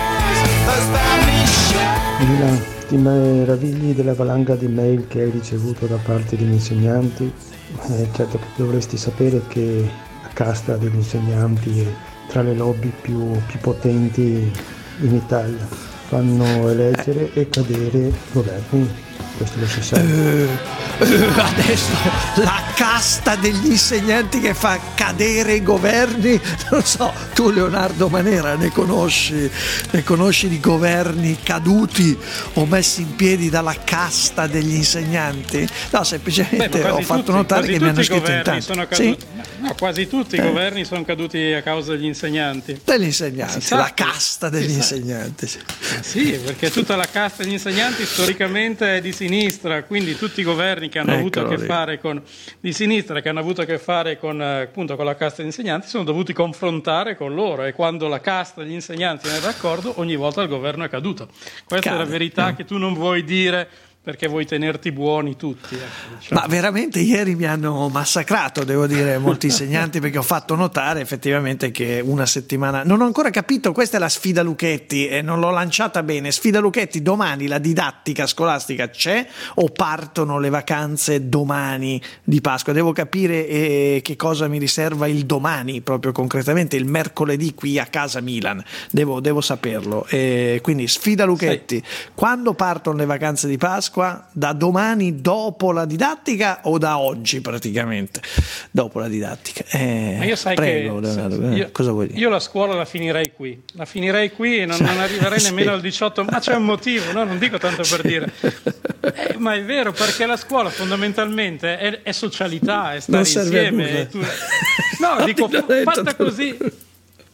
Milan, ti meravigli della valanga di mail che hai ricevuto da parte degli insegnanti? Eh, certo che dovresti sapere che la casta degli insegnanti è tra le lobby più, più potenti in Italia. Fanno eleggere e cadere governi. Questo lo si sa. Uh, uh, adesso la casta degli insegnanti che fa cadere i governi, non so, tu Leonardo Manera ne conosci, ne conosci di governi caduti o messi in piedi dalla casta degli insegnanti? No, semplicemente Beh, ho fatto tutti, notare che mi hanno scritto in tanti. Sono sì? No, quasi tutti eh. i governi sono caduti a causa degli insegnanti. Degli insegnanti, sa, la casta degli insegnanti. Sì. sì, perché tutta la casta degli insegnanti storicamente è di sinistra, quindi tutti i governi che hanno Eccolo avuto a che lì. fare con di sinistra, che hanno avuto a che fare con appunto con la casta degli insegnanti, sono dovuti confrontare con loro, e quando la casta degli insegnanti non è d'accordo, ogni volta il governo è caduto. Questa Cade, è la verità no. che tu non vuoi dire perché vuoi tenerti buoni tutti. Ecco, diciamo. Ma veramente ieri mi hanno massacrato, devo dire, molti insegnanti, perché ho fatto notare effettivamente che una settimana, non ho ancora capito, questa è la sfida Lucchetti e non l'ho lanciata bene. Sfida Lucchetti, domani la didattica scolastica c'è o partono le vacanze domani di Pasqua? Devo capire eh, che cosa mi riserva il domani, proprio concretamente il mercoledì qui a casa Milan, devo, devo saperlo. E quindi sfida Lucchetti, sì. Quando partono le vacanze di Pasqua? Da domani dopo la didattica o da oggi praticamente dopo la didattica? Eh, Ma io sai prego, che Leonardo, io, cosa vuoi dire? Io la scuola la finirei qui, la finirei qui e non, non arriverei sì. nemmeno al diciotto, ma c'è un motivo, no? Non dico tanto per dire, eh, ma è vero, perché la scuola fondamentalmente è, è socialità, è stare insieme. Tu... No, dico fatta così.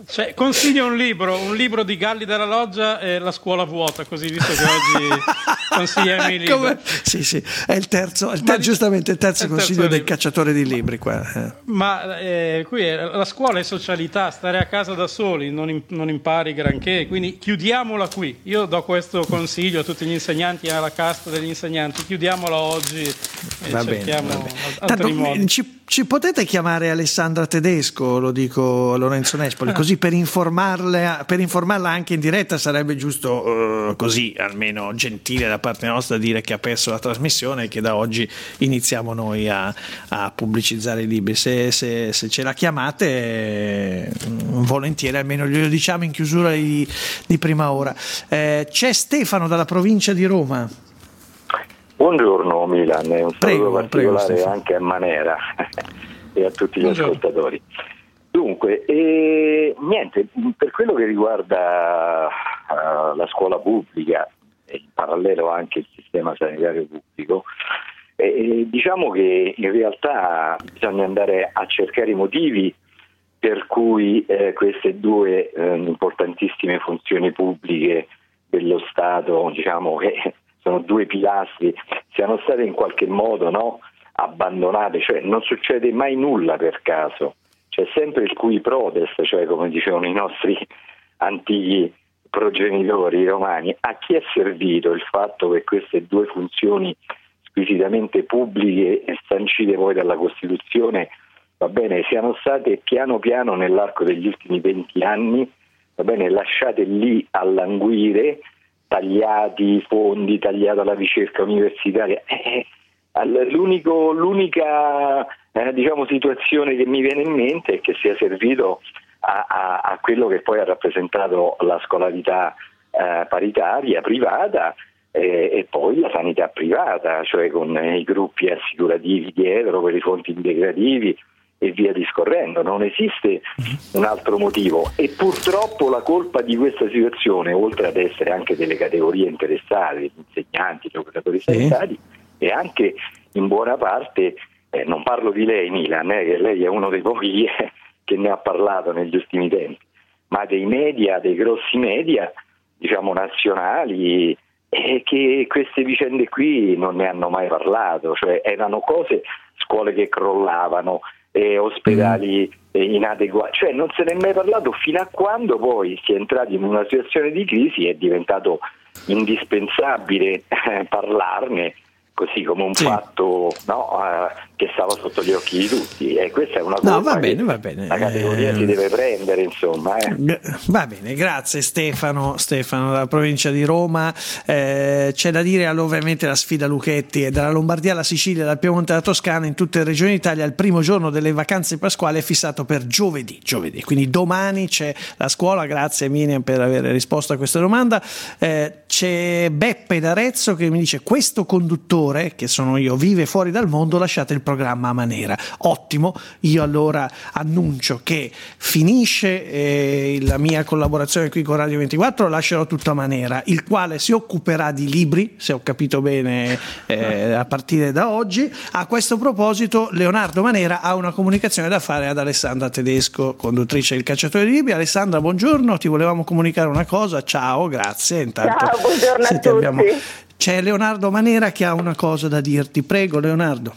Cioè, consiglio un libro, un libro di Galli della Loggia e La scuola vuota, così visto che oggi consigliami i libri. Come? Sì, sì, è il terzo, il ter- giustamente il terzo il consiglio terzo del libro. Cacciatore di libri qua. Eh. Ma eh, qui è, la scuola è socialità, stare a casa da soli, non, in, non impari granché, quindi chiudiamola qui. Io do questo consiglio a tutti gli insegnanti e alla casta degli insegnanti, chiudiamola oggi e va cerchiamo bene, va bene. altri Tanto, modi. Ci, ci potete chiamare Alessandra Tedesco, lo dico a Lorenzo Nespoli, ah. così per informarla, per informarla anche in diretta sarebbe giusto uh, così, almeno gentile da parte nostra, dire che ha perso la trasmissione e che da oggi iniziamo noi a, a pubblicizzare i libri. Se, se, se ce la chiamate, eh, volentieri, almeno glielo diciamo in chiusura di, di prima ora. Eh, c'è Stefano dalla provincia di Roma. Buongiorno Milan, un saluto prego, particolare prego, anche a Manera e a tutti gli Buongiorno. ascoltatori. Dunque, eh, niente, per quello che riguarda uh, la scuola pubblica e in parallelo anche il sistema sanitario pubblico, eh, diciamo che in realtà bisogna andare a cercare i motivi per cui eh, queste due eh, importantissime funzioni pubbliche dello Stato, diciamo che sono due pilastri, siano state in qualche modo, no, abbandonate, cioè non succede mai nulla per caso. C'è sempre il cui prodest, cioè come dicevano i nostri antichi progenitori romani. A chi è servito il fatto che queste due funzioni squisitamente pubbliche e sancite poi dalla Costituzione, va bene, siano state piano piano nell'arco degli ultimi venti anni, va bene, lasciate lì a languire, tagliati i fondi, tagliata la ricerca universitaria? Eh, l'unico, l'unica eh, diciamo situazione che mi viene in mente è che sia servito a, a, a quello che poi ha rappresentato la scolarità eh, paritaria privata eh, e poi la sanità privata, cioè con i gruppi assicurativi dietro per i fondi integrativi e via discorrendo. Non esiste un altro motivo e purtroppo la colpa di questa situazione, oltre ad essere anche delle categorie interessate, gli insegnanti, gli operatori sanitari, e anche in buona parte, eh, non parlo di lei Milan, eh, che lei è uno dei pochi eh, che ne ha parlato negli ultimi tempi, ma dei media, dei grossi media, diciamo nazionali, e che queste vicende qui non ne hanno mai parlato, cioè erano cose, scuole che crollavano, eh, ospedali eh, inadeguati, cioè non se ne è mai parlato fino a quando poi si è entrati in una situazione di crisi e è diventato indispensabile eh, parlarne, così come un sì. fatto no, uh, che stava sotto gli occhi di tutti, e questa è una cosa no, va bene, va bene. La categoria eh, si deve prendere, insomma. Eh. Va bene, grazie Stefano, Stefano dalla provincia di Roma. Eh, c'è da dire ovviamente la sfida Lucchetti è dalla Lombardia alla Sicilia, dal Piemonte alla Toscana, in tutte le regioni d'Italia. Il primo giorno delle vacanze pasquali è fissato per giovedì, giovedì. Quindi domani c'è la scuola. Grazie Miriam per aver risposto a questa domanda. Eh, c'è Beppe d'Arezzo che mi dice: questo conduttore, che sono io, vive fuori dal mondo, lasciate il programma a Manera. Ottimo, io allora annuncio che finisce eh, la mia collaborazione qui con Radio ventiquattro, lascerò tutto a Manera, il quale si occuperà di libri, se ho capito bene, eh, a partire da oggi. A questo proposito Leonardo Manera ha una comunicazione da fare ad Alessandra Tedesco, conduttrice del Cacciatore di Libri. Alessandra, buongiorno, ti volevamo comunicare una cosa. Ciao, grazie. Intanto, ciao, buongiorno a tutti. Abbiamo... C'è Leonardo Manera che ha una cosa da dirti. Prego Leonardo.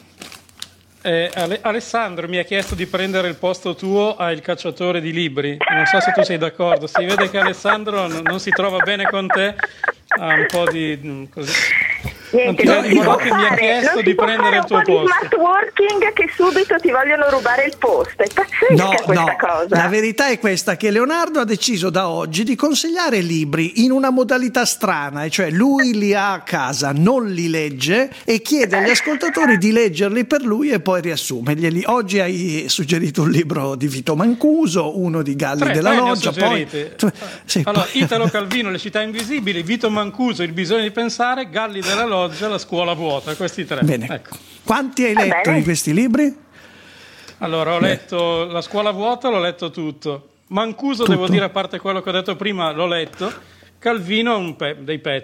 Eh, Ale- Alessandro mi ha chiesto di prendere il posto tuo al Cacciatore di Libri. Non so se tu sei d'accordo. Si vede che Alessandro n- non si trova bene con te, ha un po' di così. Niente, non non ti si può che mi ha chiesto non di si può prendere il tuo un po' posto. di smart working che subito ti vogliono rubare il posto. È pazzesca no, questa no. cosa. La verità è questa, che Leonardo ha deciso da oggi di consigliare libri in una modalità strana, e cioè lui li ha a casa, non li legge e chiede agli ascoltatori di leggerli per lui e poi riassumerglieli. Oggi hai suggerito un libro di Vito Mancuso, uno di Galli tre, della tre Loggia, poi sì, allora poi... Italo Calvino, Le città invisibili, Vito Mancuso, Il bisogno di pensare, Galli della Loggia, La scuola vuota, questi tre. Bene. Ecco. Quanti hai letto bene. di questi libri? Allora, ho Beh. letto La scuola vuota, l'ho letto tutto. Mancuso, tutto. devo dire, a parte quello che ho detto prima, l'ho letto. Calvino un pe- dei pezzi,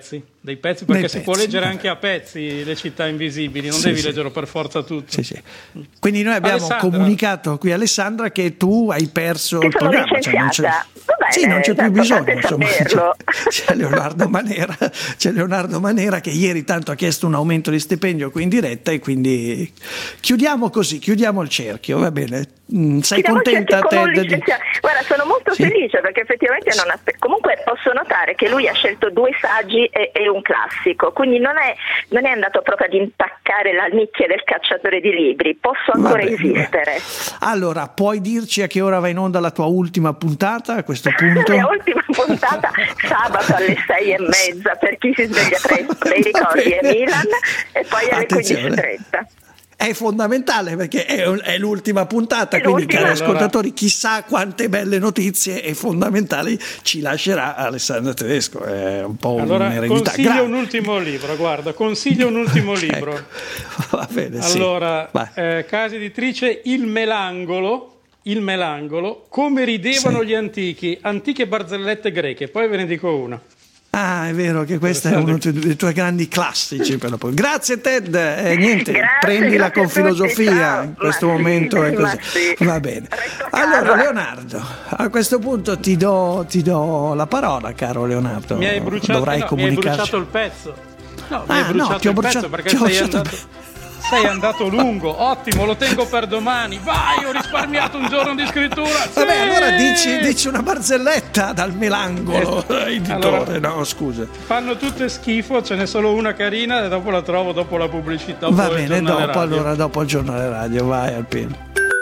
dei pezzi, perché Dei si pezzi, può leggere vabbè. anche a pezzi Le città invisibili, non Sì, devi sì. leggerlo per forza tutto. Sì, sì. Quindi noi abbiamo Alessandra. comunicato qui a Alessandra che tu hai perso Che il sono programma. Cioè non c'è, licenziata. Va bene, sì, non c'è più è bisogno. importante Insomma, saperlo. c'è, c'è Leonardo Manera, c'è Leonardo Manera che ieri tanto ha chiesto un aumento di stipendio qui in diretta, e quindi chiudiamo così, chiudiamo il cerchio, va bene? Mm, sei Chiudiamo il contenta cerchio con te? un di- licenziato. Guarda, sono molto Sì. felice perché effettivamente non aspe- comunque posso notare che lui ha scelto due saggi e, e un classico, quindi non è, non è andato proprio ad intaccare la nicchia del cacciatore di libri. Posso ancora Vabbè, esistere. Allora, puoi dirci a che ora va in onda la tua ultima puntata a questo punto? La mia ultima puntata sabato alle sei e mezza per chi si sveglia presto, dei ricordi è Milan, e poi alle Attenzione. quindici e trenta. È fondamentale perché è, è l'ultima puntata, È quindi l'ultima. cari Allora- ascoltatori, chissà quante belle notizie e fondamentali ci lascerà Alessandra Tedesco, è un po' Allora, un'eredità. consiglio Gra- un ultimo libro, guarda, consiglio un ultimo libro. Ecco. Va bene, sì. Allora, Vai. eh, casa editrice Il Melangolo, Il Melangolo, come ridevano Sì. gli antichi, antiche barzellette greche, poi ve ne dico una. Ah, è vero che questo è uno dei tuoi grandi classici. Per la poi. Grazie Ted, e niente, Grazie, prendila grazie con a tutti, filosofia, ciao. in questo Ma sì, momento è ma così. sì. Va bene. Resto a Allora casa. Leonardo, a questo punto ti do, ti do la parola, caro Leonardo. Mi hai bruciato, Dovrai no, mi hai comunicarci. bruciato il pezzo. No, mi Ah, hai no, bruciato ti ho il bruciato- pezzo perché ti ho sei bruciato- andato, sei andato lungo. Ottimo, lo tengo per domani. Vai, ho risparmiato un giorno di scrittura. Vabbè, Sì! allora dici, dici una barzelletta dal Melangolo, Eh, editore. allora- no, scusa. Fanno tutte schifo, ce n'è solo una carina e dopo la trovo dopo la pubblicità. Va poi il bene, giornale dopo, radio. allora, dopo il giornale radio, vai Alpino.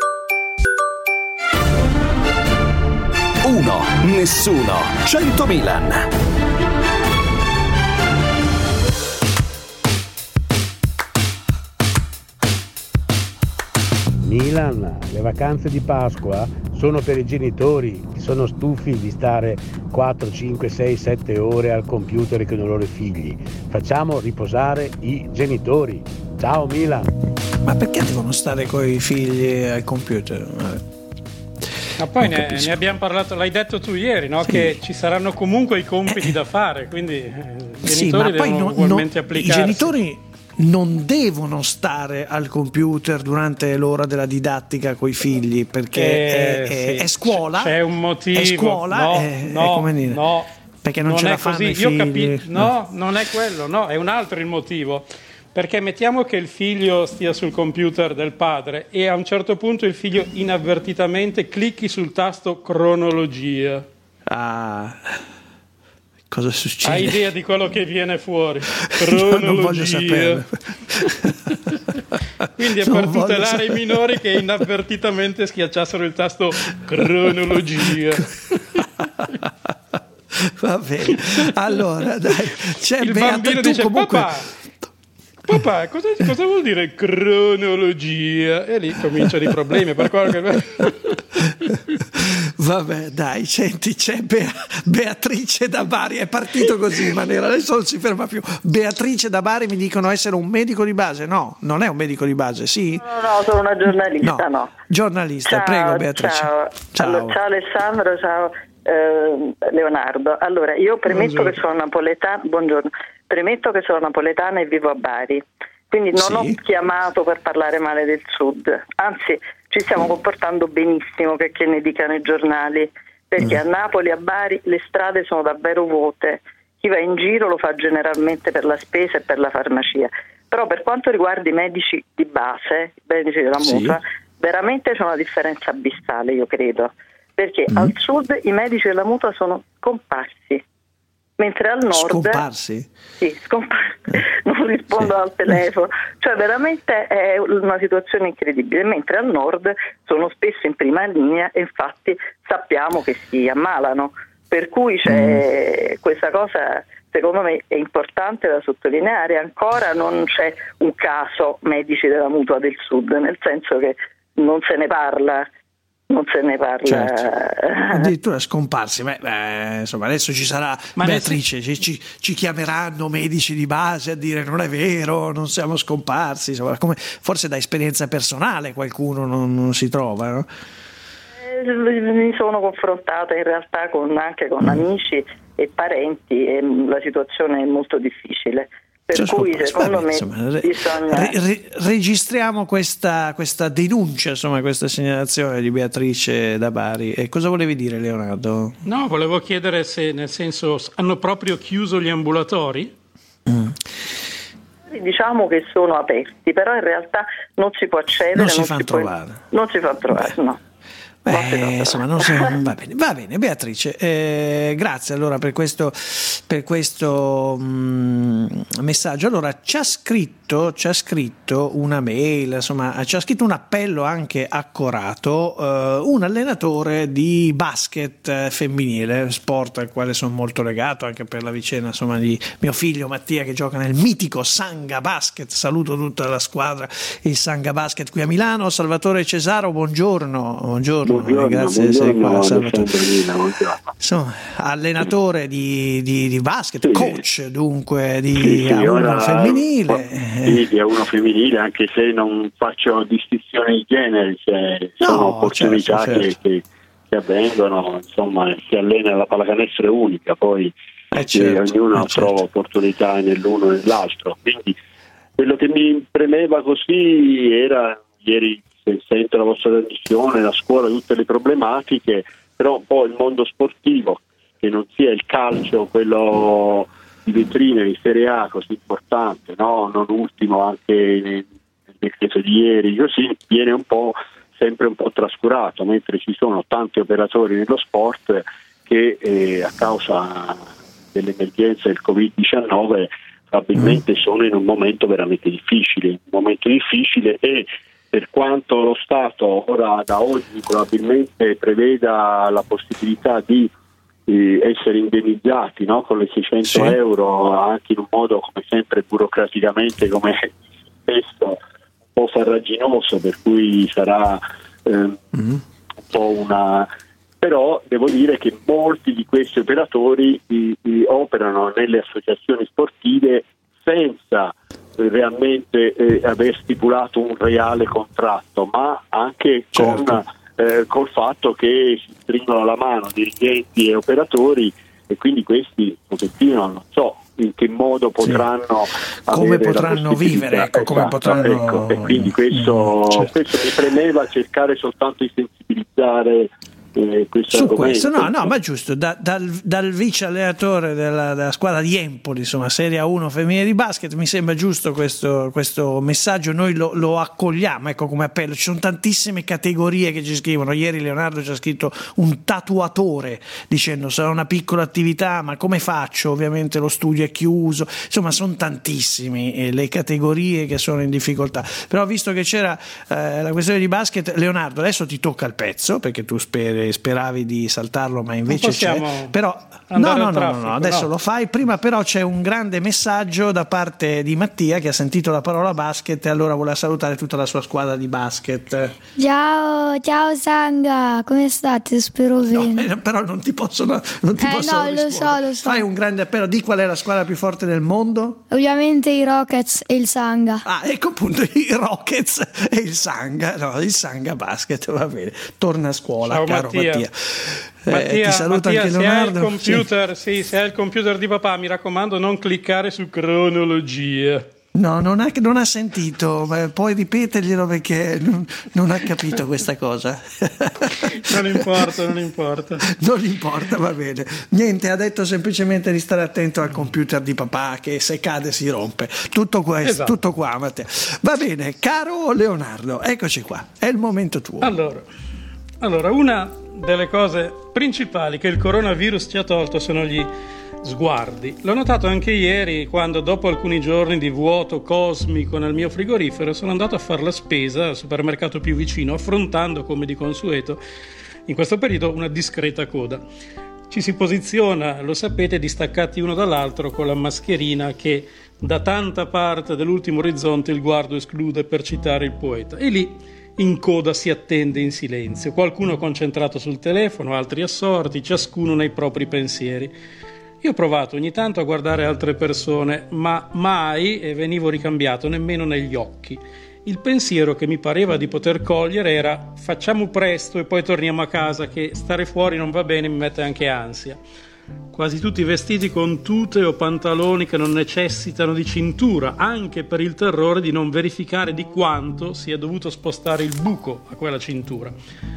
uno, nessuno, cento Milan. Milan, le vacanze di Pasqua sono per i genitori che sono stufi di stare quattro, cinque, sei, sette ore al computer con i loro figli. Facciamo riposare i genitori. Ciao Milan! Ma perché devono stare con i figli al computer? Vabbè. Ma poi Non ne, capisco. ne abbiamo parlato, l'hai detto tu ieri, no? Sì. Che ci saranno comunque i compiti da fare, quindi eh, i Sì, genitori ma poi devono non- ugualmente non- i applicarsi. genitori non devono stare al computer durante l'ora della didattica con i figli, perché Eh, è, è- sì. è scuola. C'è un motivo. È scuola, no, è, no, è come dire, no, perché non, ce è la fanno così. i Io figli. capi- no, non è quello, no, è un altro il motivo. Perché mettiamo che il figlio stia sul computer del padre e a un certo punto il figlio inavvertitamente clicchi sul tasto cronologia. Ah, cosa succede? Hai idea di quello che viene fuori? Io non voglio saperlo. Quindi è Non per voglio tutelare sapere. i minori che inavvertitamente schiacciassero il tasto cronologia. Va bene, allora dai, c'è Il Beata, bambino tu dice comunque... papà, papà cosa, cosa vuol dire cronologia? E lì cominciano i problemi per quello che... Vabbè, dai, senti, c'è Bea- Beatrice da Bari, è partito così in maniera, adesso non si ferma più. Beatrice da Bari, mi dicono essere un medico di base, no, non è un medico di base, sì? No, no, sono una giornalista, no. Giornalista, Ciao, prego Beatrice. Ciao. Ciao. Allora, ciao Alessandro, ciao eh, Leonardo. Allora, io premetto Buongiorno. che sono napoletana, buongiorno, premetto che sono napoletana e vivo a Bari, quindi non Sì. ho chiamato per parlare male del sud, anzi ci stiamo comportando benissimo, che, che ne dicano i giornali, perché a Napoli, a Bari, le strade sono davvero vuote, chi va in giro lo fa generalmente per la spesa e per la farmacia, però per quanto riguarda i medici di base, i medici della Sì. mutua, veramente c'è una differenza abissale, io credo, perché Mm. al sud i medici della mutua sono scomparsi, mentre al nord... Scomparsi? Sì, scomparsi, non rispondono al telefono, cioè veramente è una situazione incredibile, mentre al nord sono spesso in prima linea e infatti sappiamo che si ammalano, per cui c'è questa cosa, secondo me è importante da sottolineare, ancora non c'è un caso medici della mutua del sud, nel senso che non se ne parla. Non se ne parla. Certo. Addirittura scomparsi. Beh, beh, insomma, adesso ci sarà Ma nel Beatrice, ci, ci- ci chiameranno medici di base a dire non è vero, non siamo scomparsi. Insomma, come, forse da esperienza personale qualcuno non, non si trova, no? Eh, Mi sono confrontata in realtà con, anche con amici e parenti, e la situazione è molto difficile. Per Cioè, cui scusa, secondo vabbè, me insomma, re- bisogna... re- re- registriamo questa, questa denuncia, insomma, questa segnalazione di Beatrice da Bari. E cosa volevi dire, Leonardo? No, volevo chiedere se, nel senso, hanno proprio chiuso gli ambulatori? Mm. Diciamo che sono aperti, però in realtà non si può accedere, Non si non fanno si può- trovare. non si fa trovare, no. Beh, insomma, non si- va bene, va bene, Beatrice, eh, grazie allora per questo, per questo mh, messaggio. Allora, ci ha scritto, ci ha scritto una mail, insomma, ci ha scritto un appello anche accorato, eh, un allenatore di basket eh, femminile, sport al quale sono molto legato anche per la vicenda, insomma, di mio figlio Mattia che gioca nel mitico Sanga Basket. Saluto tutta la squadra, il Sanga Basket qui a Milano. Salvatore Cesaro, buongiorno, buongiorno. Buongiorno, Grazie di essere qua, buongiorno, Salvatore. Insomma, allenatore di, di, di basket, Sì. coach dunque di Sì, sì, A uno ora- femminile. Sì, di A uno femminile, anche se non faccio distinzione di genere, cioè, sono No, opportunità certo, che, certo. che, che avvengono, insomma, si allena la pallacanestro è unica, poi Eh, certo, eh, ognuno eh, certo. trova opportunità nell'uno e nell'altro. Quindi quello che mi premeva così era, ieri se sento la vostra trasmissione, la scuola, tutte le problematiche, però un po' il mondo sportivo, che non sia il calcio, quello di vetrina di Serie A così importante, no? Non ultimo anche nel decreto di ieri, così viene un po' sempre un po' trascurato, mentre ci sono tanti operatori nello sport che eh, a causa dell'emergenza del covid diciannove probabilmente sono in un momento veramente difficile, un momento difficile e per quanto lo Stato ora da oggi probabilmente preveda la possibilità di eh, essere indennizzati, no? Con le seicento Sì. euro, anche in un modo come sempre burocraticamente, come spesso un po' farraginoso, per cui sarà eh, Mm. un po' una... Però devo dire che molti di questi operatori eh, eh, operano nelle associazioni sportive senza realmente eh, aver stipulato un reale contratto, ma anche Certo. con eh, col fatto che si stringono la mano dirigenti e operatori, e quindi questi un pochettino non so in che modo potranno Come avere la potranno possibilità. vivere, ecco, come Esatto, potranno- ecco. E quindi questo, Certo. questo mi premeva cercare soltanto di sensibilizzare eh, questo Su argomento. questo, no, no, ma giusto, da- dal, dal vice allenatore della, della squadra di Empoli, insomma, Serie A uno femminile di basket, mi sembra giusto questo, questo messaggio, noi lo, lo accogliamo, ecco, come appello. Ci sono tantissime categorie che ci scrivono. Ieri Leonardo ci ha scritto un tatuatore dicendo sarà una piccola attività, ma come faccio? Ovviamente lo studio è chiuso, insomma, sono tantissime eh, le categorie che sono in difficoltà. Però visto che c'era eh, la questione di basket, Leonardo, adesso ti tocca il pezzo, perché tu speri speravi di saltarlo, ma invece c'è. Però no, andare no, al no, no, traffico, no, adesso no. lo fai. Prima però c'è un grande messaggio da parte di Mattia che ha sentito la parola basket e allora vuole salutare tutta la sua squadra di basket. Ciao, ciao Sanga, come state? Spero bene. Eh, però non ti possono non ti Eh, possono no, lo rispondere. so, lo so. Fai un grande appello, di qual è la squadra più forte del mondo? Ovviamente i Rockets e il Sanga. Ah, ecco appunto i Rockets e il Sanga, no, il Sanga Basket, va bene. Torna a scuola, Ciao, caro Mattia. Mattia. Eh, Mattia, ti saluta Mattia, anche se hai il Leonardo. computer, sì, se hai il computer di papà, mi raccomando, non cliccare su cronologia. No, non ha, non ha sentito, ma puoi ripeterglielo perché non, non ha capito questa cosa. Non importa, non importa. Non importa, va bene. Niente, ha detto semplicemente di stare attento al computer di papà che se cade si rompe. Tutto questo, Esatto. tutto qua, Matteo. Va bene, caro Leonardo, eccoci qua, è il momento tuo. Allora, allora, una delle cose principali che il coronavirus ci ha tolto sono gli sguardi. L'ho notato anche ieri quando, dopo alcuni giorni di vuoto cosmico nel mio frigorifero, sono andato a fare la spesa al supermercato più vicino, affrontando, come di consueto, in questo periodo una discreta coda. Ci si posiziona, lo sapete, distaccati uno dall'altro con la mascherina che da tanta parte dell'ultimo orizzonte il guardo esclude, per citare il poeta. E lì in coda si attende in silenzio, qualcuno concentrato sul telefono, altri assorti, ciascuno nei propri pensieri. Io ho provato ogni tanto a guardare altre persone, ma mai, e venivo ricambiato, nemmeno negli occhi. Il pensiero che mi pareva di poter cogliere era: facciamo presto e poi torniamo a casa, che stare fuori non va bene, mi mette anche ansia. quasi tutti vestiti con tute o pantaloni che non necessitano di cintura, anche per il terrore di non verificare di quanto sia dovuto spostare il buco a quella cintura.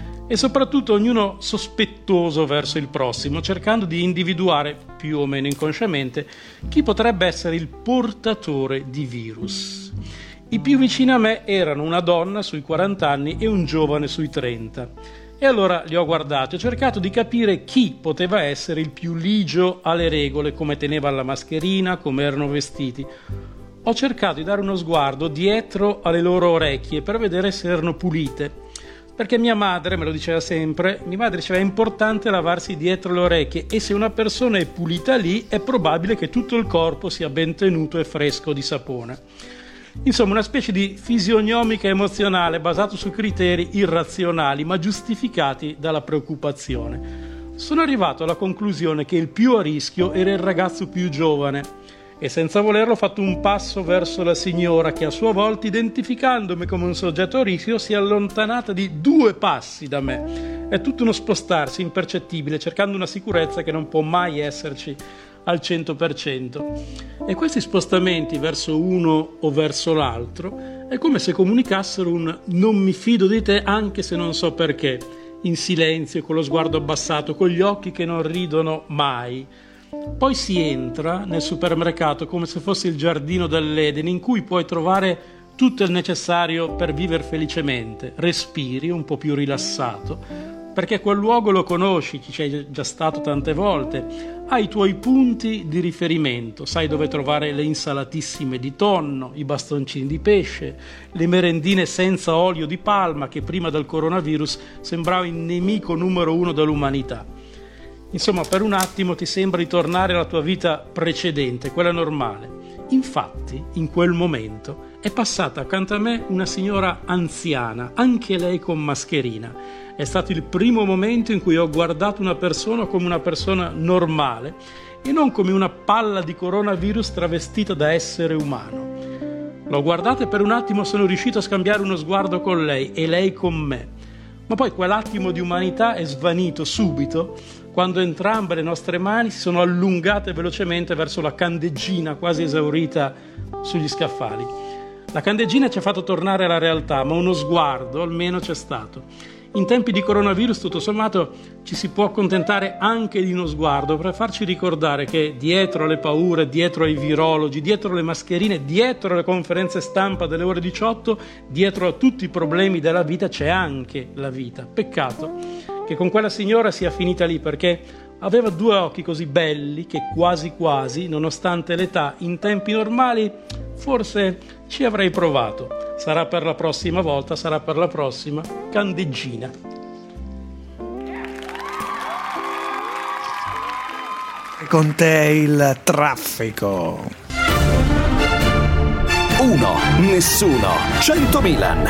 E soprattutto ognuno sospettoso verso il prossimo, cercando di individuare, più o meno inconsciamente, chi potrebbe essere il portatore di virus. I più vicini a me erano una donna sui quaranta anni e un giovane sui trenta. E allora li ho guardati, ho cercato di capire chi poteva essere il più ligio alle regole, come teneva la mascherina, come erano vestiti. Ho cercato di dare uno sguardo dietro alle loro orecchie per vedere se erano pulite, perché mia madre me lo diceva sempre, mia madre diceva è importante lavarsi dietro le orecchie e se una persona è pulita lì è probabile che tutto il corpo sia ben tenuto e fresco di sapone. Insomma, una specie di fisionomica emozionale basato su criteri irrazionali ma giustificati dalla preoccupazione. Sono arrivato alla conclusione che il più a rischio era il ragazzo più giovane e senza volerlo ho fatto un passo verso la signora che a sua volta, identificandomi come un soggetto a rischio, si è allontanata di due passi da me. È tutto uno spostarsi impercettibile cercando una sicurezza che non può mai esserci al cento per cento. E questi spostamenti verso uno o verso l'altro è come se comunicassero un non mi fido di te anche se non so perché, in silenzio, con lo sguardo abbassato, con gli occhi che non ridono mai. Poi si entra nel supermercato come se fosse il giardino dell'Eden in cui puoi trovare tutto il necessario per vivere felicemente, respiri un po' più rilassato, perché quel luogo lo conosci, ci sei già stato tante volte, hai i tuoi punti di riferimento, sai dove trovare le insalatissime di tonno, i bastoncini di pesce, le merendine senza olio di palma che prima del coronavirus sembrava il nemico numero uno dell'umanità. Insomma, per un attimo ti sembra di tornare alla tua vita precedente, quella normale. Infatti, in quel momento è passata accanto a me una signora anziana, anche lei con mascherina. È stato il primo momento in cui ho guardato una persona come una persona normale e non come una palla di coronavirus travestita da essere umano. L'ho guardata e per un attimo sono riuscito a scambiare uno sguardo con lei e lei con me. Ma poi quell'attimo di umanità è svanito subito quando entrambe le nostre mani si sono allungate velocemente verso la candeggina quasi esaurita sugli scaffali. La candeggina ci ha fatto tornare alla realtà, ma uno sguardo almeno c'è stato. In tempi di coronavirus, tutto sommato, ci si può accontentare anche di uno sguardo per farci ricordare che dietro alle paure, dietro ai virologi, dietro le mascherine, dietro alle conferenze stampa delle ore diciotto, dietro a tutti i problemi della vita c'è anche la vita. Peccato che con quella signora sia finita lì, perché aveva due occhi così belli che quasi quasi, nonostante l'età, in tempi normali, forse ci avrei provato. Sarà per la prossima volta, sarà per la prossima candeggina. E con te il traffico. Uno, nessuno, cento Milan.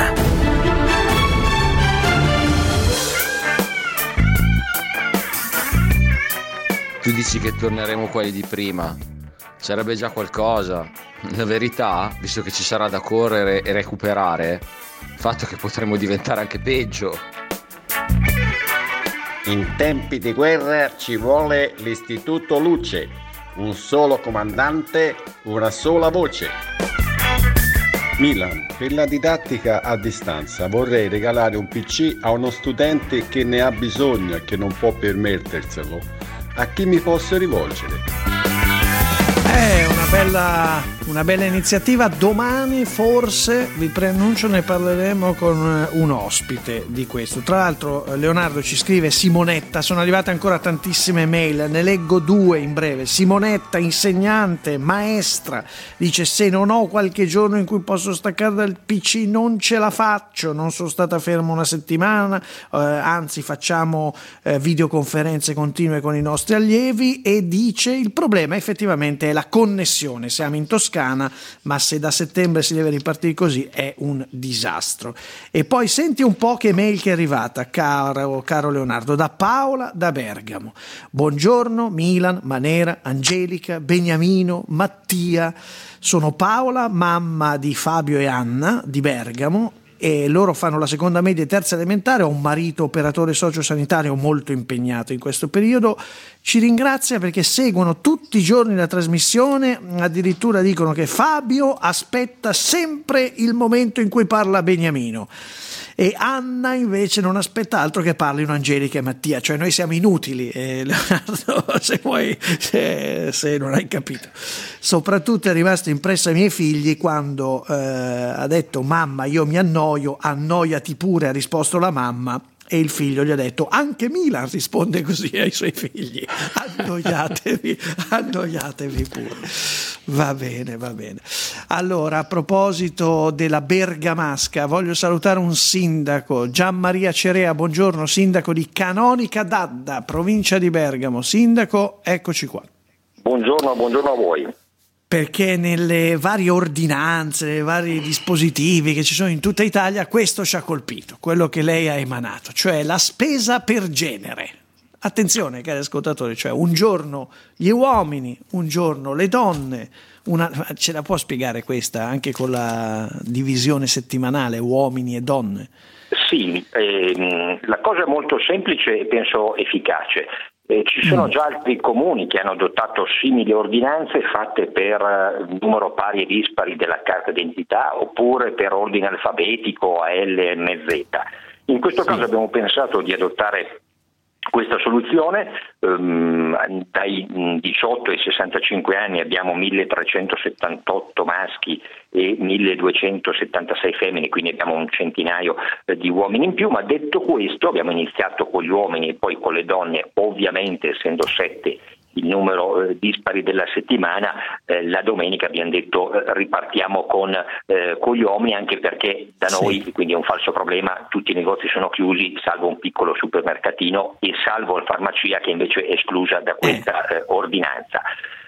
Tu dici che torneremo quelli di prima? Sarebbe già qualcosa. La verità, visto che ci sarà da correre e recuperare, il fatto è che potremmo diventare anche peggio. In tempi di guerra ci vuole l'Istituto Luce, un solo comandante, una sola voce. Milan, per la didattica a distanza vorrei regalare un P C a uno studente che ne ha bisogno e che non può permetterselo. A chi mi posso rivolgere? È una bella, una bella iniziativa. Domani forse, vi preannuncio, ne parleremo con un ospite di questo. Tra l'altro Leonardo ci scrive Simonetta, sono arrivate ancora tantissime mail, ne leggo due in breve. Simonetta, insegnante, maestra, dice: se non ho qualche giorno in cui posso staccare dal P C non ce la faccio, non sono stata ferma una settimana, eh, anzi facciamo eh, videoconferenze continue con i nostri allievi, e dice il problema effettivamente è la connessione. Siamo in Toscana, ma se da settembre si deve ripartire così è un disastro. E poi senti un po' che mail che è arrivata, caro, caro Leonardo, da Paola da Bergamo. Buongiorno Milan, Manera, Angelica, Beniamino, Mattia. Sono Paola, mamma di Fabio e Anna di Bergamo. e loro fanno la seconda media e terza elementare. Ho un marito operatore sociosanitario molto impegnato in questo periodo, ci ringrazia perché seguono tutti i giorni la trasmissione, addirittura dicono che Fabio aspetta sempre il momento in cui parla Beniamino e Anna invece non aspetta altro che parlino Angelica e Mattia, cioè noi siamo inutili, eh, Leonardo, se vuoi, se, se non hai capito. Soprattutto è rimasto impresso ai miei figli quando eh, ha detto mamma io mi annoio, annoiati pure, ha risposto la mamma. E il figlio gli ha detto anche Milan risponde così ai suoi figli, annoiatevi, annoiatevi pure. Va bene, va bene. Allora, a proposito della Bergamasca, voglio salutare un sindaco, Gianmaria Cerea, buongiorno, sindaco di Canonica d'Adda, provincia di Bergamo. Sindaco, eccoci qua. Buongiorno, buongiorno a voi. Perché nelle varie ordinanze, nei vari dispositivi che ci sono in tutta Italia, questo ci ha colpito, quello che lei ha emanato, cioè la spesa per genere. Attenzione, cari ascoltatori, cioè un giorno gli uomini, un giorno le donne. Una, ce la può spiegare questa anche con la divisione settimanale uomini e donne? Sì, ehm, la cosa è molto semplice e penso efficace. Eh, ci sono già altri comuni che hanno adottato simili ordinanze fatte per eh, numero pari e dispari della carta d'identità oppure per ordine alfabetico A L M Z. In questo caso abbiamo pensato di adottare questa soluzione. Um, dai diciotto ai sessantacinque anni abbiamo milletrecentosettantotto maschi e milleduecentosettantasei femmine, quindi abbiamo un centinaio eh, di uomini in più, ma detto questo abbiamo iniziato con gli uomini e poi con le donne, ovviamente essendo sette il numero eh, dispari della settimana, eh, la domenica abbiamo detto eh, ripartiamo con, eh, con gli uomini, anche perché da noi, sì. Quindi è un falso problema, tutti i negozi sono chiusi salvo un piccolo supermercatino e salvo la farmacia che invece è esclusa da questa eh, ordinanza.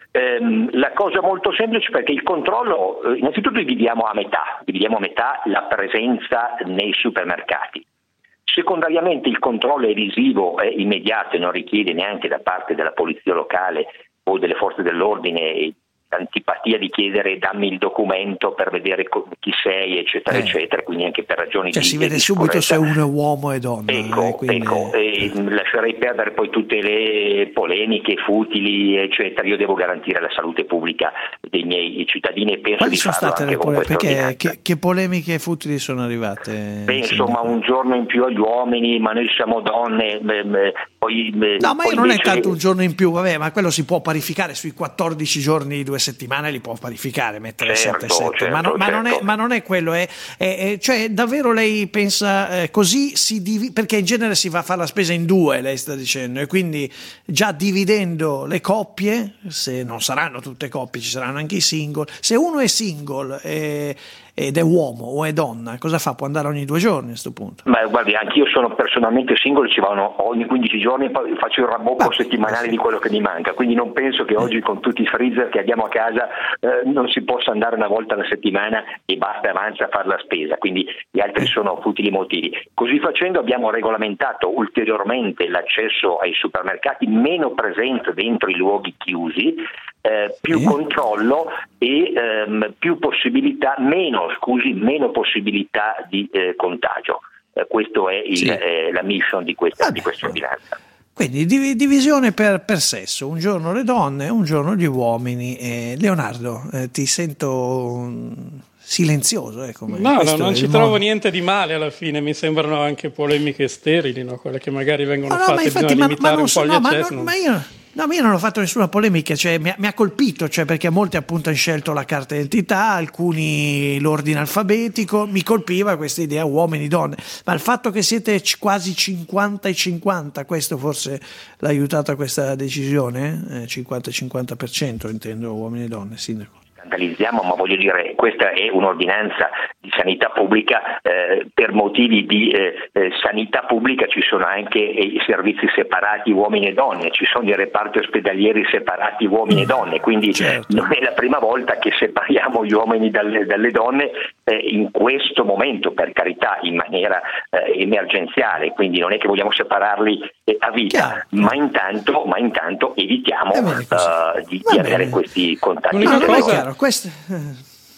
Ehm, la cosa molto semplice perché il controllo, eh, innanzitutto dividiamo a metà, dividiamo a metà la presenza nei supermercati. Secondariamente il controllo è visivo, è immediato e non richiede neanche da parte della polizia locale o delle forze dell'ordine l'antipatia di chiedere dammi il documento per vedere chi sei, eccetera, eh. eccetera, quindi anche per ragioni cioè, di si vede di subito se uno è uomo e donna. Ecco, eh, quindi... ecco e lascerei perdere poi tutte le polemiche futili, eccetera. Io devo garantire la salute pubblica dei miei cittadini e penso Quali di sono farlo state anche le con polemiche? questa Perché, ordinanza. che, che polemiche futili sono arrivate? Beh, insomma, un giorno in più agli uomini, ma noi siamo donne, beh, beh, poi, beh, no, ma poi non invece... è tanto un giorno in più, vabbè, ma quello si può parificare sui quattordici giorni di due settimane, li può parificare, mettere certo, sette sette, certo, ma, no, ma, non è, certo. ma non è quello, è, è, è, cioè davvero lei pensa eh, così, si div- perché in genere si va a fare la spesa in due, lei sta dicendo, e quindi già dividendo le coppie, se non saranno tutte coppie, ci saranno anche i single, se uno è single e, ed è uomo o è donna, cosa fa? Può andare ogni due giorni a questo punto? Ma guardi, anch'io sono personalmente single, ci vanno ogni quindici giorni e poi faccio il rabbocco ah, settimanale sì. di quello che mi manca, quindi non penso che oggi con tutti i freezer che abbiamo a casa eh, non si possa andare una volta alla settimana e basta e avanza a fare la spesa, quindi gli altri sono futili motivi. Così facendo abbiamo regolamentato ulteriormente l'accesso ai supermercati, meno presenza dentro i luoghi chiusi, eh, più eh. controllo e ehm, più possibilità, meno scusi, meno possibilità di eh, contagio. Eh, questo è il, sì. eh, la mission di questa, ah, di questa ordinanza. Quindi div- divisione per, per sesso, un giorno le donne, un giorno gli uomini. Eh, Leonardo, eh, ti sento silenzioso. Eh, come no, no, non ci modo. trovo niente di male alla fine, mi sembrano anche polemiche sterili, no? Quelle che magari vengono no, no, fatte, infatti, bisogna ma, limitare ma un po' so, gli no, eccessi. Ma, no, ma io... No, ma io non ho fatto nessuna polemica, cioè mi ha, mi ha colpito, cioè perché molti appunto hanno scelto la carta d'identità, alcuni l'ordine alfabetico, mi colpiva questa idea uomini donne, ma il fatto che siete quasi cinquanta e cinquanta, questo forse l'ha aiutato a questa decisione, eh, cinquanta e cinquanta per cento intendo uomini e donne, sindaco. Scandalizziamo, ma voglio dire, questa è un'ordinanza di sanità pubblica, eh, per motivi di eh, eh, sanità pubblica ci sono anche i servizi separati uomini e donne, ci sono i reparti ospedalieri separati uomini e donne, quindi certo. Non è la prima volta che separiamo gli uomini dalle, dalle donne eh, in questo momento, per carità, in maniera eh, emergenziale, quindi non è che vogliamo separarli eh, a vita, ma intanto, ma intanto evitiamo uh, di, di avere questi contatti. L'unica cosa, questo...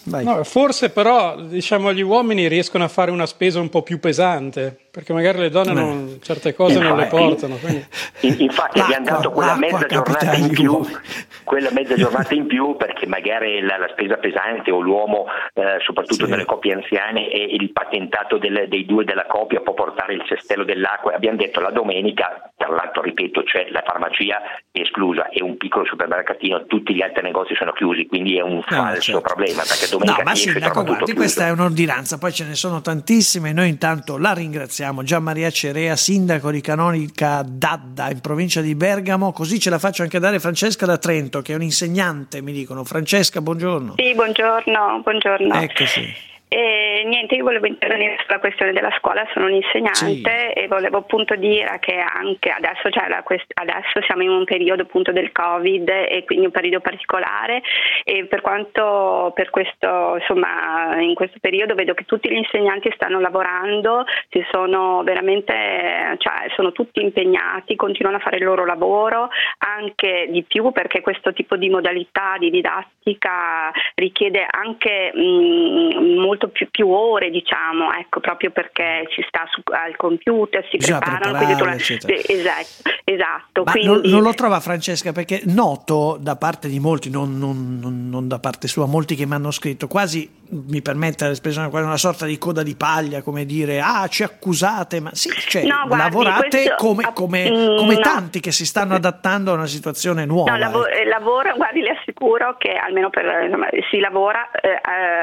vai. No, forse però, diciamo, gli uomini riescono a fare una spesa un po' più pesante, perché magari le donne non, certe cose non le portano. Quindi. Infatti abbiamo dato quella mezza giornata in più, quella mezza giornata in più perché magari la, la spesa pesante o l'uomo, eh, soprattutto sì. nelle coppie anziane, e il patentato del, dei due della coppia può portare il cestello dell'acqua. Abbiamo detto la domenica, tra l'altro ripeto, c'è la farmacia esclusa e un piccolo supermercatino, tutti gli altri negozi sono chiusi, quindi è un No, falso certo. problema perché domenica No, ma esce, sindaco, trova tutto guardi, chiuso. questa è un'ordinanza, poi ce ne sono tantissime. Noi intanto la ringraziamo. Gian Maria Cerea, sindaco di Canonica d'Adda in provincia di Bergamo. Così ce la faccio anche dare Francesca da Trento, che è un'insegnante, mi dicono. Francesca, buongiorno. Sì, buongiorno, buongiorno. Eccoci. E niente, io volevo intervenire sulla questione della scuola, sono un'insegnante Sì. e volevo appunto dire che anche adesso, cioè la, quest- adesso siamo in un periodo appunto del Covid e quindi un periodo particolare, e per quanto per questo, insomma, in questo periodo vedo che tutti gli insegnanti stanno lavorando, si sono veramente, cioè sono tutti impegnati, continuano a fare il loro lavoro, anche di più perché questo tipo di modalità di didattica richiede anche mh, molto Più, più ore, diciamo, ecco, proprio perché ci sta su, al computer, si Bisogna preparano, quindi tu la, eccetera. esatto, esatto. Ma quindi... non, non lo trova, Francesca, perché noto da parte di molti, non, non, non, non da parte sua, molti che mi hanno scritto, quasi, mi permette l'espressione, quasi una sorta di coda di paglia, come dire, ah, ci accusate, ma sì, cioè, No, guardi, lavorate questo- come, come, mm, come no. tanti che si stanno adattando a una situazione nuova. No, lavo- eh, lavoro, guardi, le assicuro che almeno per insomma, si lavora eh,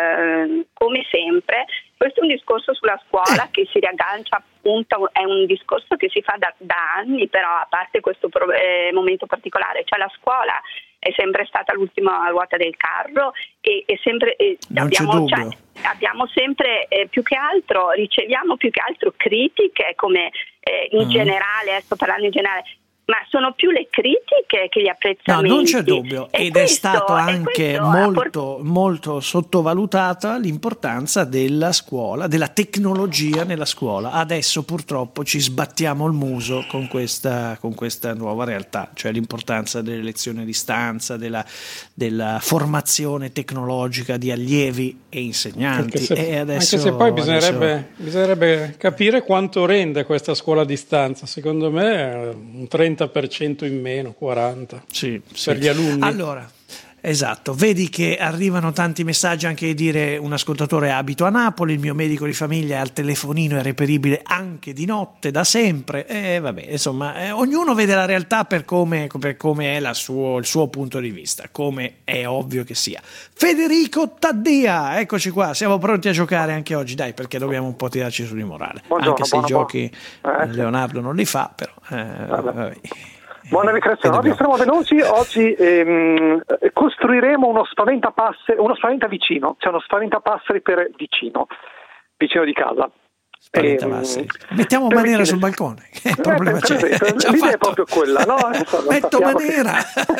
eh, come sempre. Questo è un discorso sulla scuola che si riaggancia appunto, è un discorso che si fa da, da anni, però a parte questo pro- eh, momento particolare, cioè la scuola è sempre stata l'ultima ruota del carro e, e sempre eh, Non c'è abbiamo, dubbio. cioè, abbiamo sempre eh, più che altro riceviamo più che altro critiche come eh, in Mm. generale, sto parlando in generale, ma sono più le critiche che gli No, apprezzamenti. non c'è dubbio, E ed è questo- stato e anche questo ha molto, molto sottovalutata l'importanza della scuola, della tecnologia nella scuola. Adesso purtroppo ci sbattiamo il muso con questa, con questa nuova realtà, cioè l'importanza delle lezioni a distanza, della, della formazione tecnologica di allievi e insegnanti. Anche se, e adesso, anche se poi adesso- bisognerebbe, bisognerebbe capire quanto rende questa scuola a distanza. Secondo me è un trenta per cento in meno, quaranta per cento Sì, sì. per gli alunni. Allora, esatto, vedi che arrivano tanti messaggi anche di dire un ascoltatore abito a Napoli, il mio medico di famiglia al telefonino è reperibile anche di notte da sempre, e vabbè, insomma, eh, ognuno vede la realtà per come, per come è la suo, il suo punto di vista, come è ovvio che sia. Federico Taddia, eccoci qua, siamo pronti a giocare anche oggi, dai, perché dobbiamo un po' tirarci su di morale, Buongiorno, anche se i buona- giochi buona- eh, eh, Leonardo non li fa, però eh, vabbè. Buona ricreazione. Oggi dobbiamo- saremo veloci, oggi ehm, costruiremo uno spaventapasseri, uno spaventavicino, cioè uno spaventapasseri per vicino, vicino di casa. Spaventapasseri. Mettiamo per Manera vicino- sul balcone. Che Eh, problema per- c'è? per- Già L'idea è fatto. proprio quella, no? Adesso lo Metto sappiamo Manera.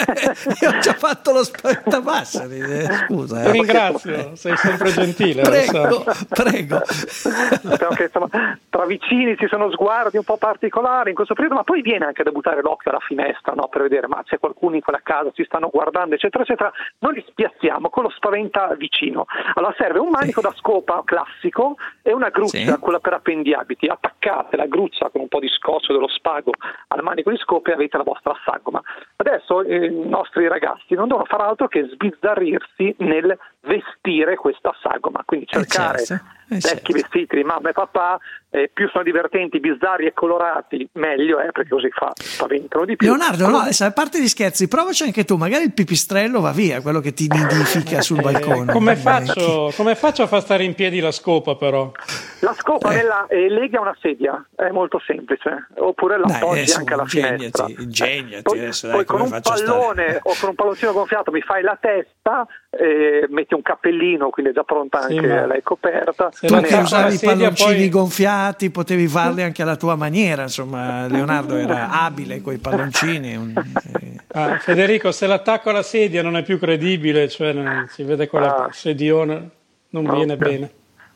Io ho già fatto lo spaventapasseri. eh, Scusa. Ti eh. ringrazio, sei sempre gentile. lo Prego, so. prego. Sappiamo che insomma, tra vicini ci sono sguardi un po' particolari in questo periodo, ma poi viene anche da buttare l'occhio alla finestra, no? Per vedere ma c'è qualcuno in quella casa, ci stanno guardando, eccetera, eccetera. Noi li spiazziamo con lo spaventa vicino. Allora serve un manico da scopa classico e una gruccia, Sì. quella per appendiabiti. Attaccate la gruccia con un po' di scotch dello spago al manico di scopa e avete la vostra sagoma. Adesso eh, i nostri ragazzi non devono fare altro che sbizzarrirsi nel vestire questa sagoma, quindi cercare certo, eh, vecchi certo. vestiti di mamma e papà, eh, più sono divertenti, bizzarri e colorati meglio, eh, perché così fa spaventano di più. Leonardo, no, adesso, a parte gli scherzi, provaci anche tu, magari il pipistrello va via, quello che ti nidifica sul balcone. Come faccio, come faccio a far stare in piedi la scopa però? La scopa Eh. nella eh, lega una sedia, è molto semplice, oppure la Dai, appoggi adesso anche alla ingegnati, finestra. ingegnati Poi, adesso, dai, poi con come un faccio a stare? pallone o con un palloncino gonfiato mi fai la testa, eh, metti un cappellino, quindi è già pronta Sì, anche ma- lei coperta. Se Tu la che testa usavi alla i sedia, palloncini poi- gonfiati, potevi farli anche alla tua maniera, insomma, Leonardo era abile con i palloncini. un- eh, Ah, Federico, se l'attacco alla sedia non è più credibile, cioè non- si vede quella Ah. sediona, non viene Ok. bene.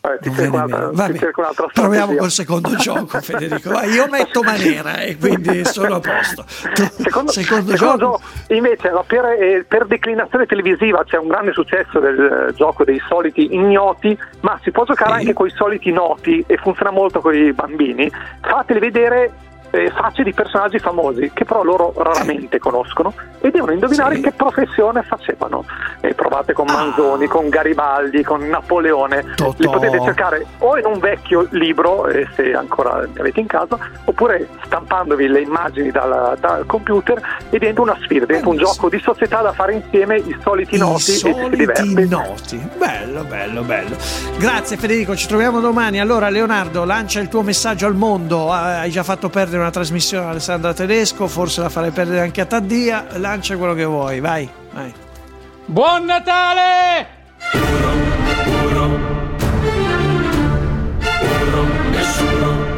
Eh, ti cerco un'altra, ti cerco un'altra proviamo col secondo gioco, Federico. Vai, io metto Manera e quindi sono a posto. Tu, secondo, secondo, secondo gioco invece per, eh, per declinazione televisiva c'è un grande successo del eh, gioco dei soliti ignoti, ma si può giocare sì. anche con i soliti noti e funziona molto con i bambini. Fateli vedere eh, facce di personaggi famosi che però loro raramente conoscono e devono indovinare sì. che professione facevano. E provate con Manzoni, ah. con Garibaldi, con Napoleone. Totò. Li potete cercare o in un vecchio libro, eh, se ancora ne avete in casa, oppure stampandovi le immagini dal, dal computer e diventa una sfida, diventa un gioco di società da fare insieme, i soliti I noti soliti e si diverte. noti. Bello, bello, bello. Grazie Federico, ci troviamo domani. Allora Leonardo, lancia il tuo messaggio al mondo. Hai già fatto perdere una trasmissione a Alessandra Tedesco, forse la farai perdere anche a Taddia. Lancia quello che vuoi, vai, vai. Buon Natale! Uno, uno, uno, nessuno.